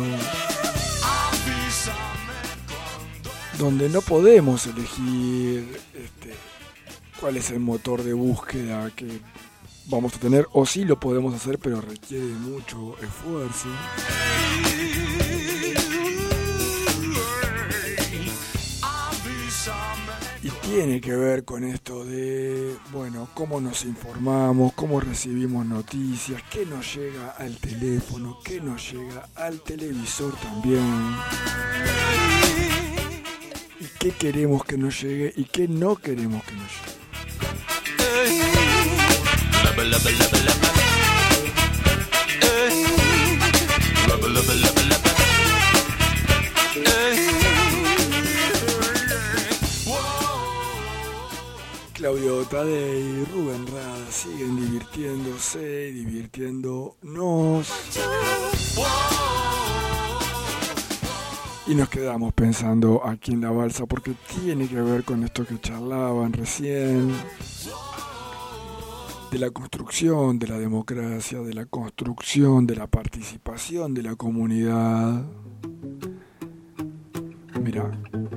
donde no podemos elegir este, cuál es el motor de búsqueda que vamos a tener, o sí lo podemos hacer, pero requiere mucho esfuerzo. Y tiene que ver con esto de, bueno, cómo nos informamos, cómo recibimos noticias, qué nos llega al teléfono, qué nos llega al televisor también. Y qué queremos que nos llegue y qué no queremos que nos llegue. Claudio Tadei y Rubén Rada siguen divirtiéndose, divirtiéndonos. Y nos quedamos pensando aquí en La Balsa porque tiene que ver con esto que charlaban recién, de la construcción de la democracia, de la construcción de la participación de la comunidad. Mirá.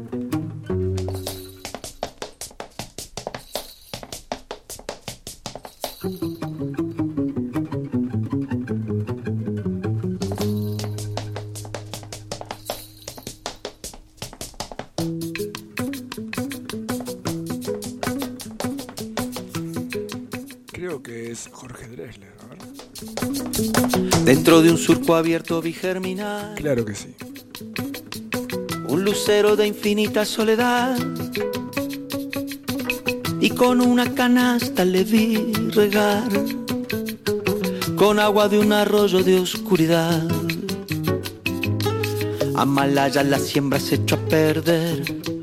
Creo que es Jorge Drexler, ¿verdad? Dentro de un surco abierto vi germinar. Claro que sí. Un lucero de infinita soledad. Y con una canasta le vi regar. Con agua de un arroyo de oscuridad. Amalaya la siembra se echó a perder.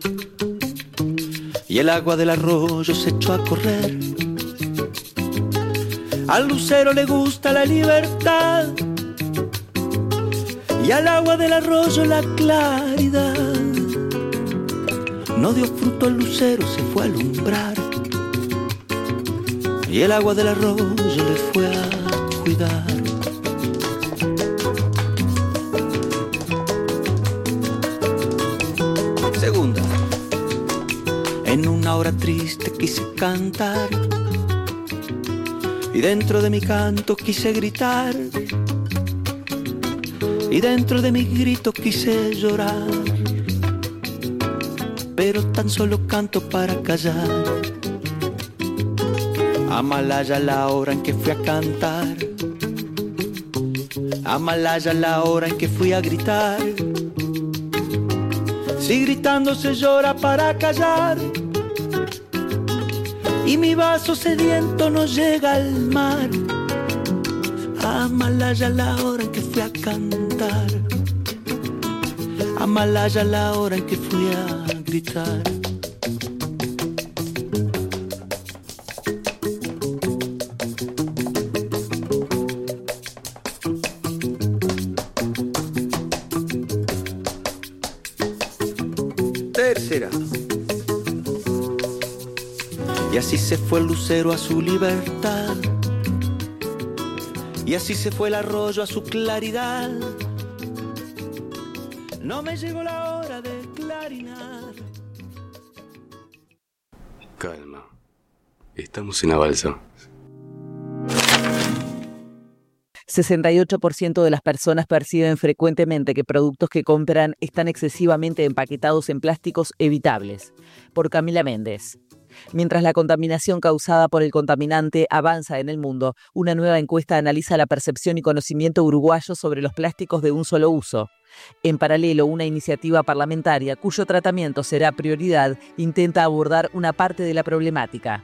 Y el agua del arroyo se echó a correr. Al lucero le gusta la libertad y al agua del arroyo la claridad. No dio fruto el lucero, se fue a alumbrar y el agua del arroyo le fue a olvidar. Segunda. En una hora triste quise cantar y dentro de mi canto quise gritar y dentro de mi grito quise llorar, pero tan solo canto para callar. Amalaya la hora en que fui a cantar, Amalaya la hora en que fui a gritar. Si gritando se llora para callar y mi vaso sediento no llega al mar. Amalaya la hora en que fui a cantar, Amalaya la hora en que fui a gritar. Tercera. Y así se fue el lucero a su libertad, y así se fue el arroyo a su claridad. No me llegó la hora de clarinar. Calma. Estamos en la balsa. sesenta y ocho por ciento de las personas perciben frecuentemente que productos que compran están excesivamente empaquetados en plásticos evitables. Por Camila Méndez. Mientras la contaminación causada por el contaminante avanza en el mundo, una nueva encuesta analiza la percepción y conocimiento uruguayo sobre los plásticos de un solo uso. En paralelo, una iniciativa parlamentaria cuyo tratamiento será prioridad intenta abordar una parte de la problemática.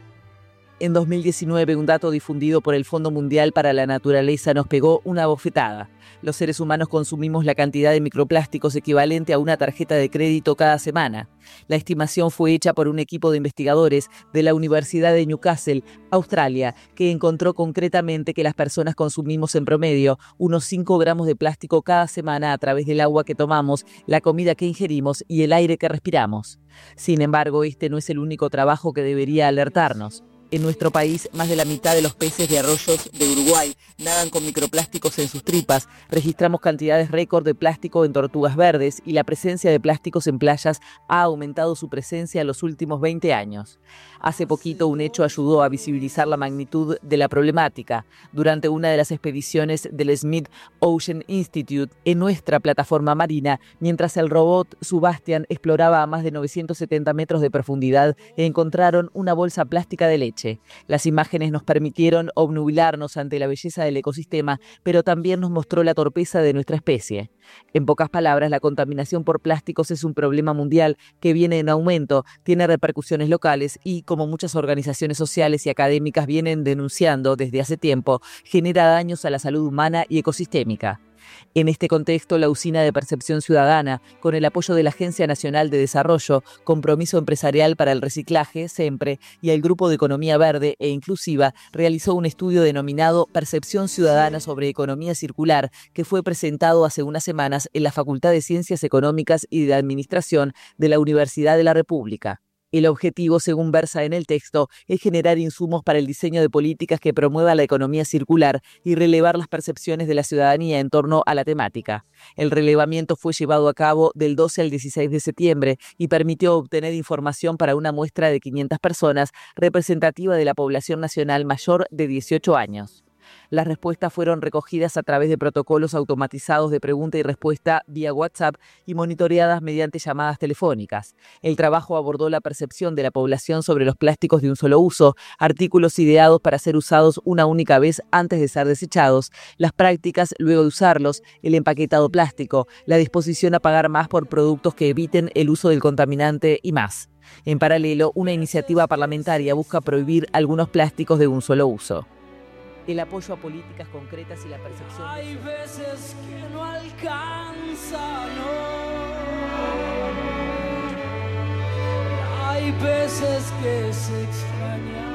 En dos mil diecinueve, un dato difundido por el Fondo Mundial para la Naturaleza nos pegó una bofetada. Los seres humanos consumimos la cantidad de microplásticos equivalente a una tarjeta de crédito cada semana. La estimación fue hecha por un equipo de investigadores de la Universidad de Newcastle, Australia, que encontró concretamente que las personas consumimos en promedio unos cinco gramos de plástico cada semana a través del agua que tomamos, la comida que ingerimos y el aire que respiramos. Sin embargo, este no es el único trabajo que debería alertarnos. En nuestro país, más de la mitad de los peces de arroyos de Uruguay nadan con microplásticos en sus tripas. Registramos cantidades récord de plástico en tortugas verdes y la presencia de plásticos en playas ha aumentado su presencia en los últimos veinte años. Hace poquito, un hecho ayudó a visibilizar la magnitud de la problemática. Durante una de las expediciones del Smith Ocean Institute en nuestra plataforma marina, mientras el robot Sebastian exploraba a más de novecientos setenta metros de profundidad, encontraron una bolsa plástica de leche. Las imágenes nos permitieron obnubilarnos ante la belleza del ecosistema, pero también nos mostró la torpeza de nuestra especie. En pocas palabras, la contaminación por plásticos es un problema mundial que viene en aumento, tiene repercusiones locales y, como muchas organizaciones sociales y académicas vienen denunciando desde hace tiempo, genera daños a la salud humana y ecosistémica. En este contexto, la Usina de Percepción Ciudadana, con el apoyo de la Agencia Nacional de Desarrollo, Compromiso Empresarial para el Reciclaje, SEMPRE, y el Grupo de Economía Verde e Inclusiva, realizó un estudio denominado Percepción Ciudadana sobre Economía Circular, que fue presentado hace unas semanas en la Facultad de Ciencias Económicas y de Administración de la Universidad de la República. El objetivo, según versa en el texto, es generar insumos para el diseño de políticas que promuevan la economía circular y relevar las percepciones de la ciudadanía en torno a la temática. El relevamiento fue llevado a cabo del doce al dieciséis de septiembre y permitió obtener información para una muestra de quinientas personas, representativa de la población nacional mayor de dieciocho años. Las respuestas fueron recogidas a través de protocolos automatizados de pregunta y respuesta vía WhatsApp y monitoreadas mediante llamadas telefónicas. El trabajo abordó la percepción de la población sobre los plásticos de un solo uso, artículos ideados para ser usados una única vez antes de ser desechados, las prácticas luego de usarlos, el empaquetado plástico, la disposición a pagar más por productos que eviten el uso del contaminante y más. En paralelo, una iniciativa parlamentaria busca prohibir algunos plásticos de un solo uso. El apoyo a políticas concretas y la percepción... Hay veces que no alcanza, no. Hay veces que se extraña.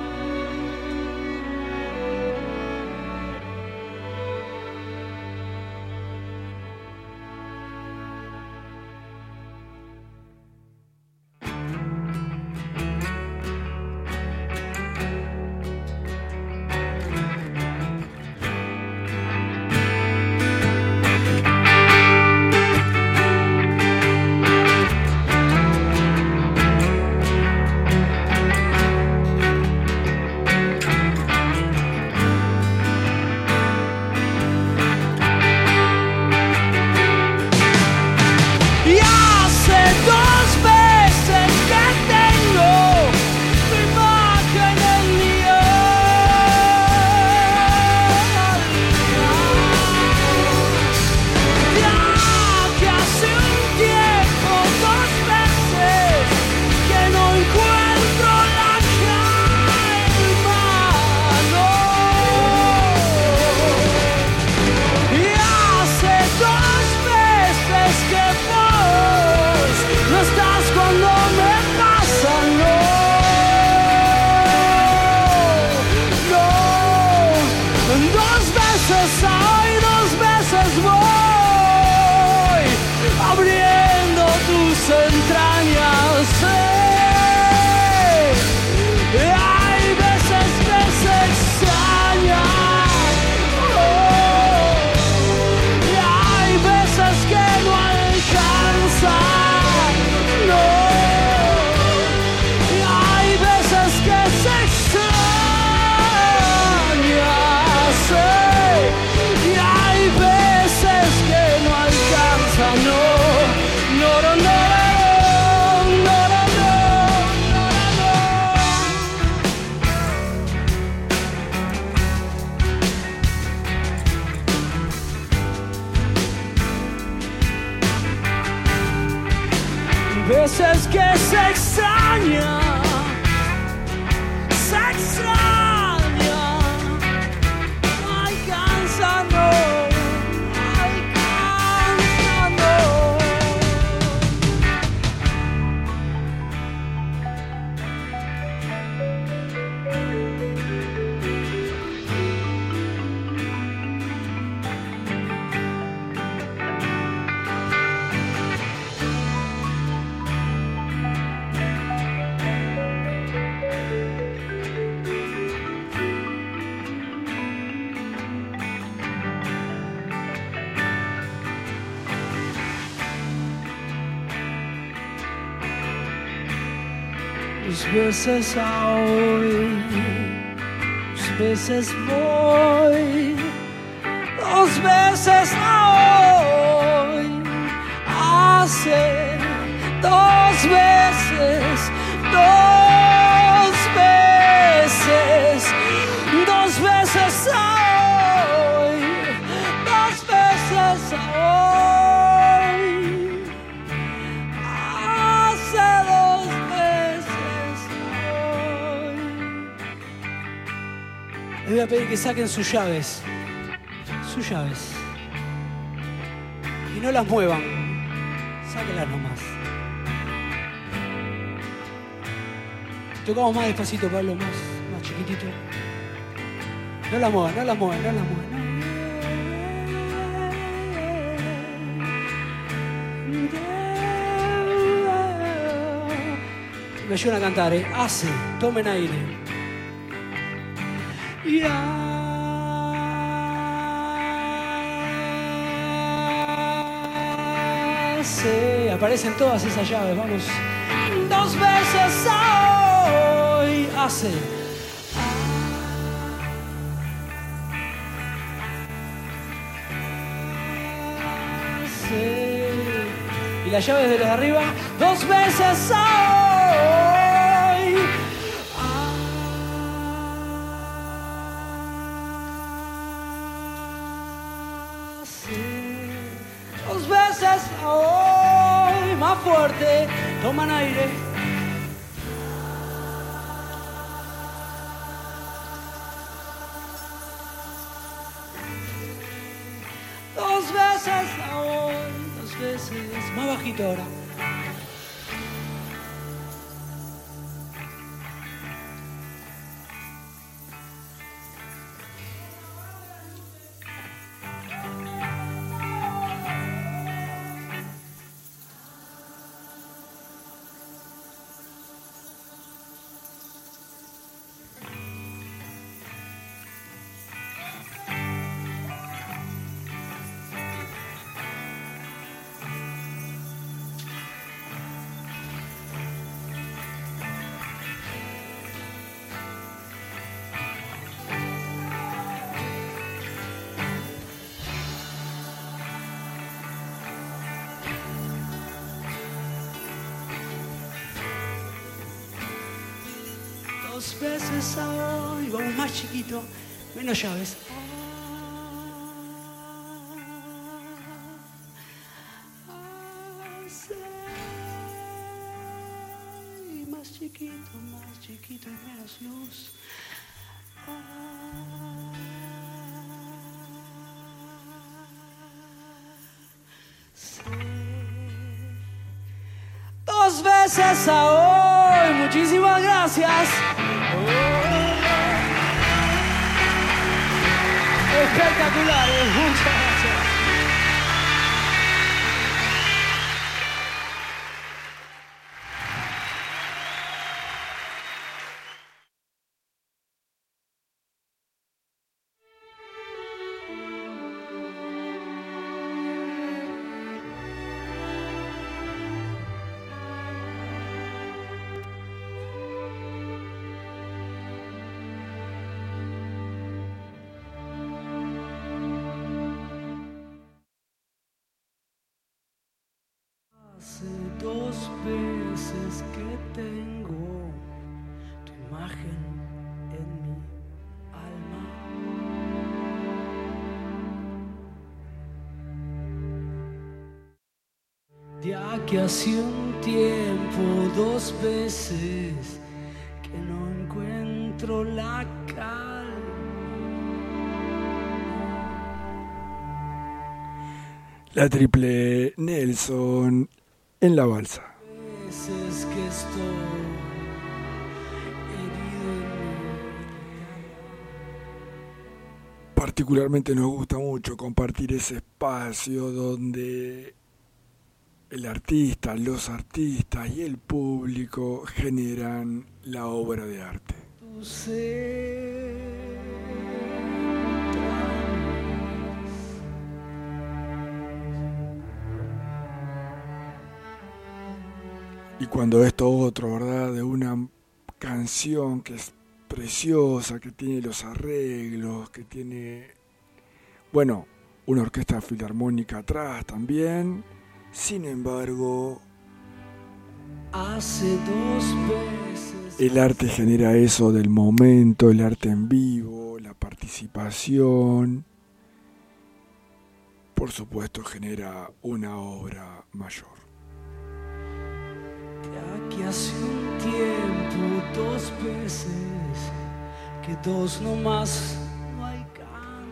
veces que se extraña, se extraña, alcanzando, alcanzando. Dos veces a hoy, dos veces voy, dos veces a hoy, hace dos veces, dos veces, dos veces a hoy, dos veces a hoy, hace dos veces hoy. Les voy a pedir que saquen sus llaves, sus llaves, y no las muevan, sáquenlas nomás. Tocamos más despacito, Pablo, más, más chiquitito. No las muevan, no las muevan, no las muevan. Me ayudan a cantar, ¿eh? Hace, tomen aire. Y hace, aparecen todas esas llaves, vamos. Dos veces hoy, hace. Hace. Y las llaves de los de arriba, dos veces hoy. Dos veces hoy, más fuerte, toman aire. Dos veces hoy, dos veces, más bajito ahora. Dos veces hoy, vamos más chiquito, menos llaves. Ay, más chiquito, más chiquito y menos luz. Dos veces a hoy, muchísimas gracias. Espectacular, ¿eh? Muchas gracias. Hace dos veces que tengo tu imagen en mi alma. Ya que hace un tiempo, dos veces, que no encuentro la calma. La triple Nelson en la balsa. Veces que estoy herido en Particularmente nos gusta mucho compartir ese espacio donde el artista, los artistas y el público generan la obra de arte. tu ser. Y cuando esto otro, ¿verdad? De una canción que es preciosa, que tiene los arreglos, que tiene, bueno, una orquesta filarmónica atrás también. Sin embargo, Hace dos veces. el arte genera eso del momento, el arte en vivo, la participación. Por supuesto, genera una obra mayor. Ya que hace un tiempo, dos veces, que dos no más no alcanza.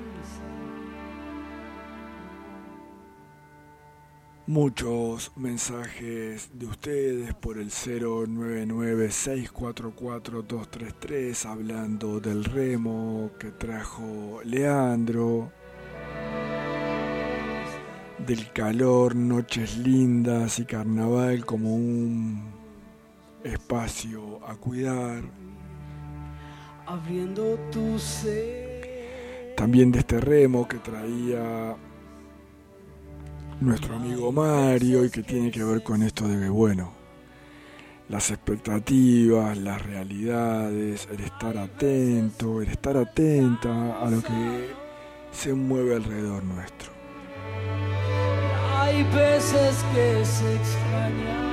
Muchos mensajes de ustedes por el cero nueve nueve, seis cuatro cuatro, dos tres tres hablando del remo que trajo Leandro, del calor, noches lindas y carnaval como un espacio a cuidar. Abriendo tu ser. También de este remo que traía nuestro amigo Mario y que tiene que ver con esto de que, bueno, las expectativas, las realidades, el estar atento, el estar atenta a lo que se mueve alrededor nuestro. Hay veces que se extrañan.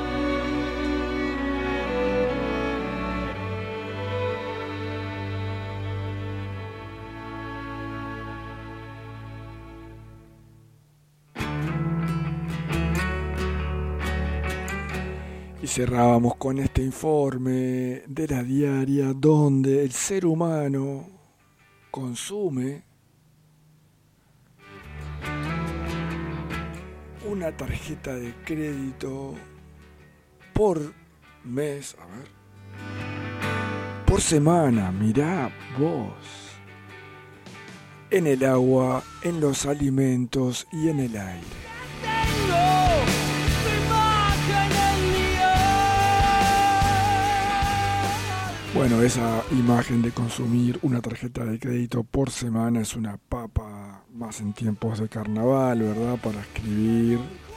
Y cerrábamos con este informe de la diaria donde el ser humano consume una tarjeta de crédito por mes, a ver, por semana, mirá vos, en el agua, en los alimentos y en el aire. Bueno, esa imagen de consumir una tarjeta de crédito por semana es una papa más en tiempos de carnaval, ¿verdad? Para escribir.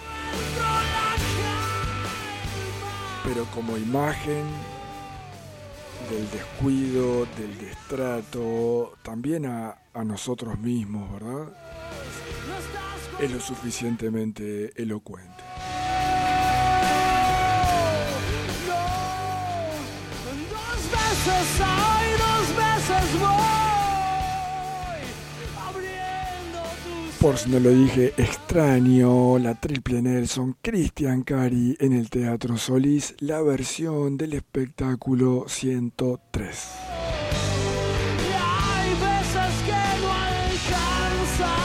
Pero como imagen del descuido, del destrato, también a, a nosotros mismos, ¿verdad? Es lo suficientemente elocuente. Hay dos veces voy abriendo tus... Por si no lo dije, extraño la triple Nelson, Cristian Cari en el Teatro Solís, la versión del espectáculo ciento tres. Y hay veces que no alcanza,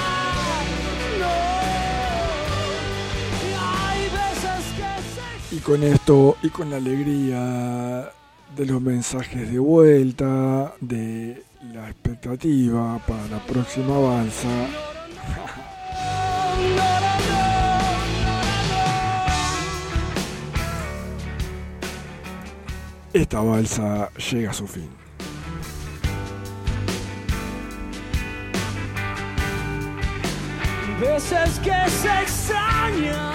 no. Y hay veces que se... Y con esto, y con la alegría de los mensajes de vuelta, de la expectativa para la próxima balsa. Esta balsa llega a su fin. Veces que se extraña.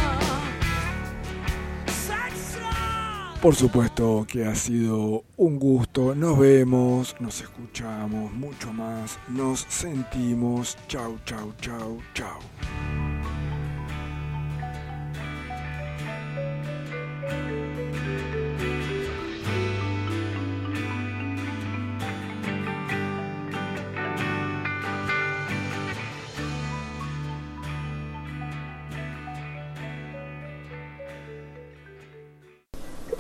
Por supuesto que ha sido un gusto. Nos vemos, nos escuchamos mucho más, nos sentimos. Chau, chau, chau, chau.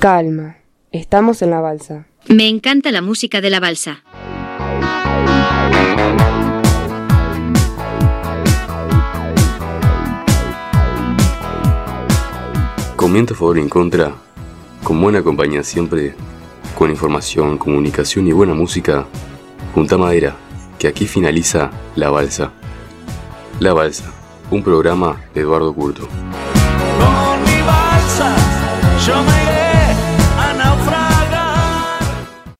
Calma, estamos en la balsa. Me encanta la música de la balsa. Comenta a favor y en contra, con buena compañía siempre, con información, comunicación y buena música, junta madera, que aquí finaliza La Balsa. La Balsa, un programa de Eduardo Curto. Con mi balsa, yo me iré.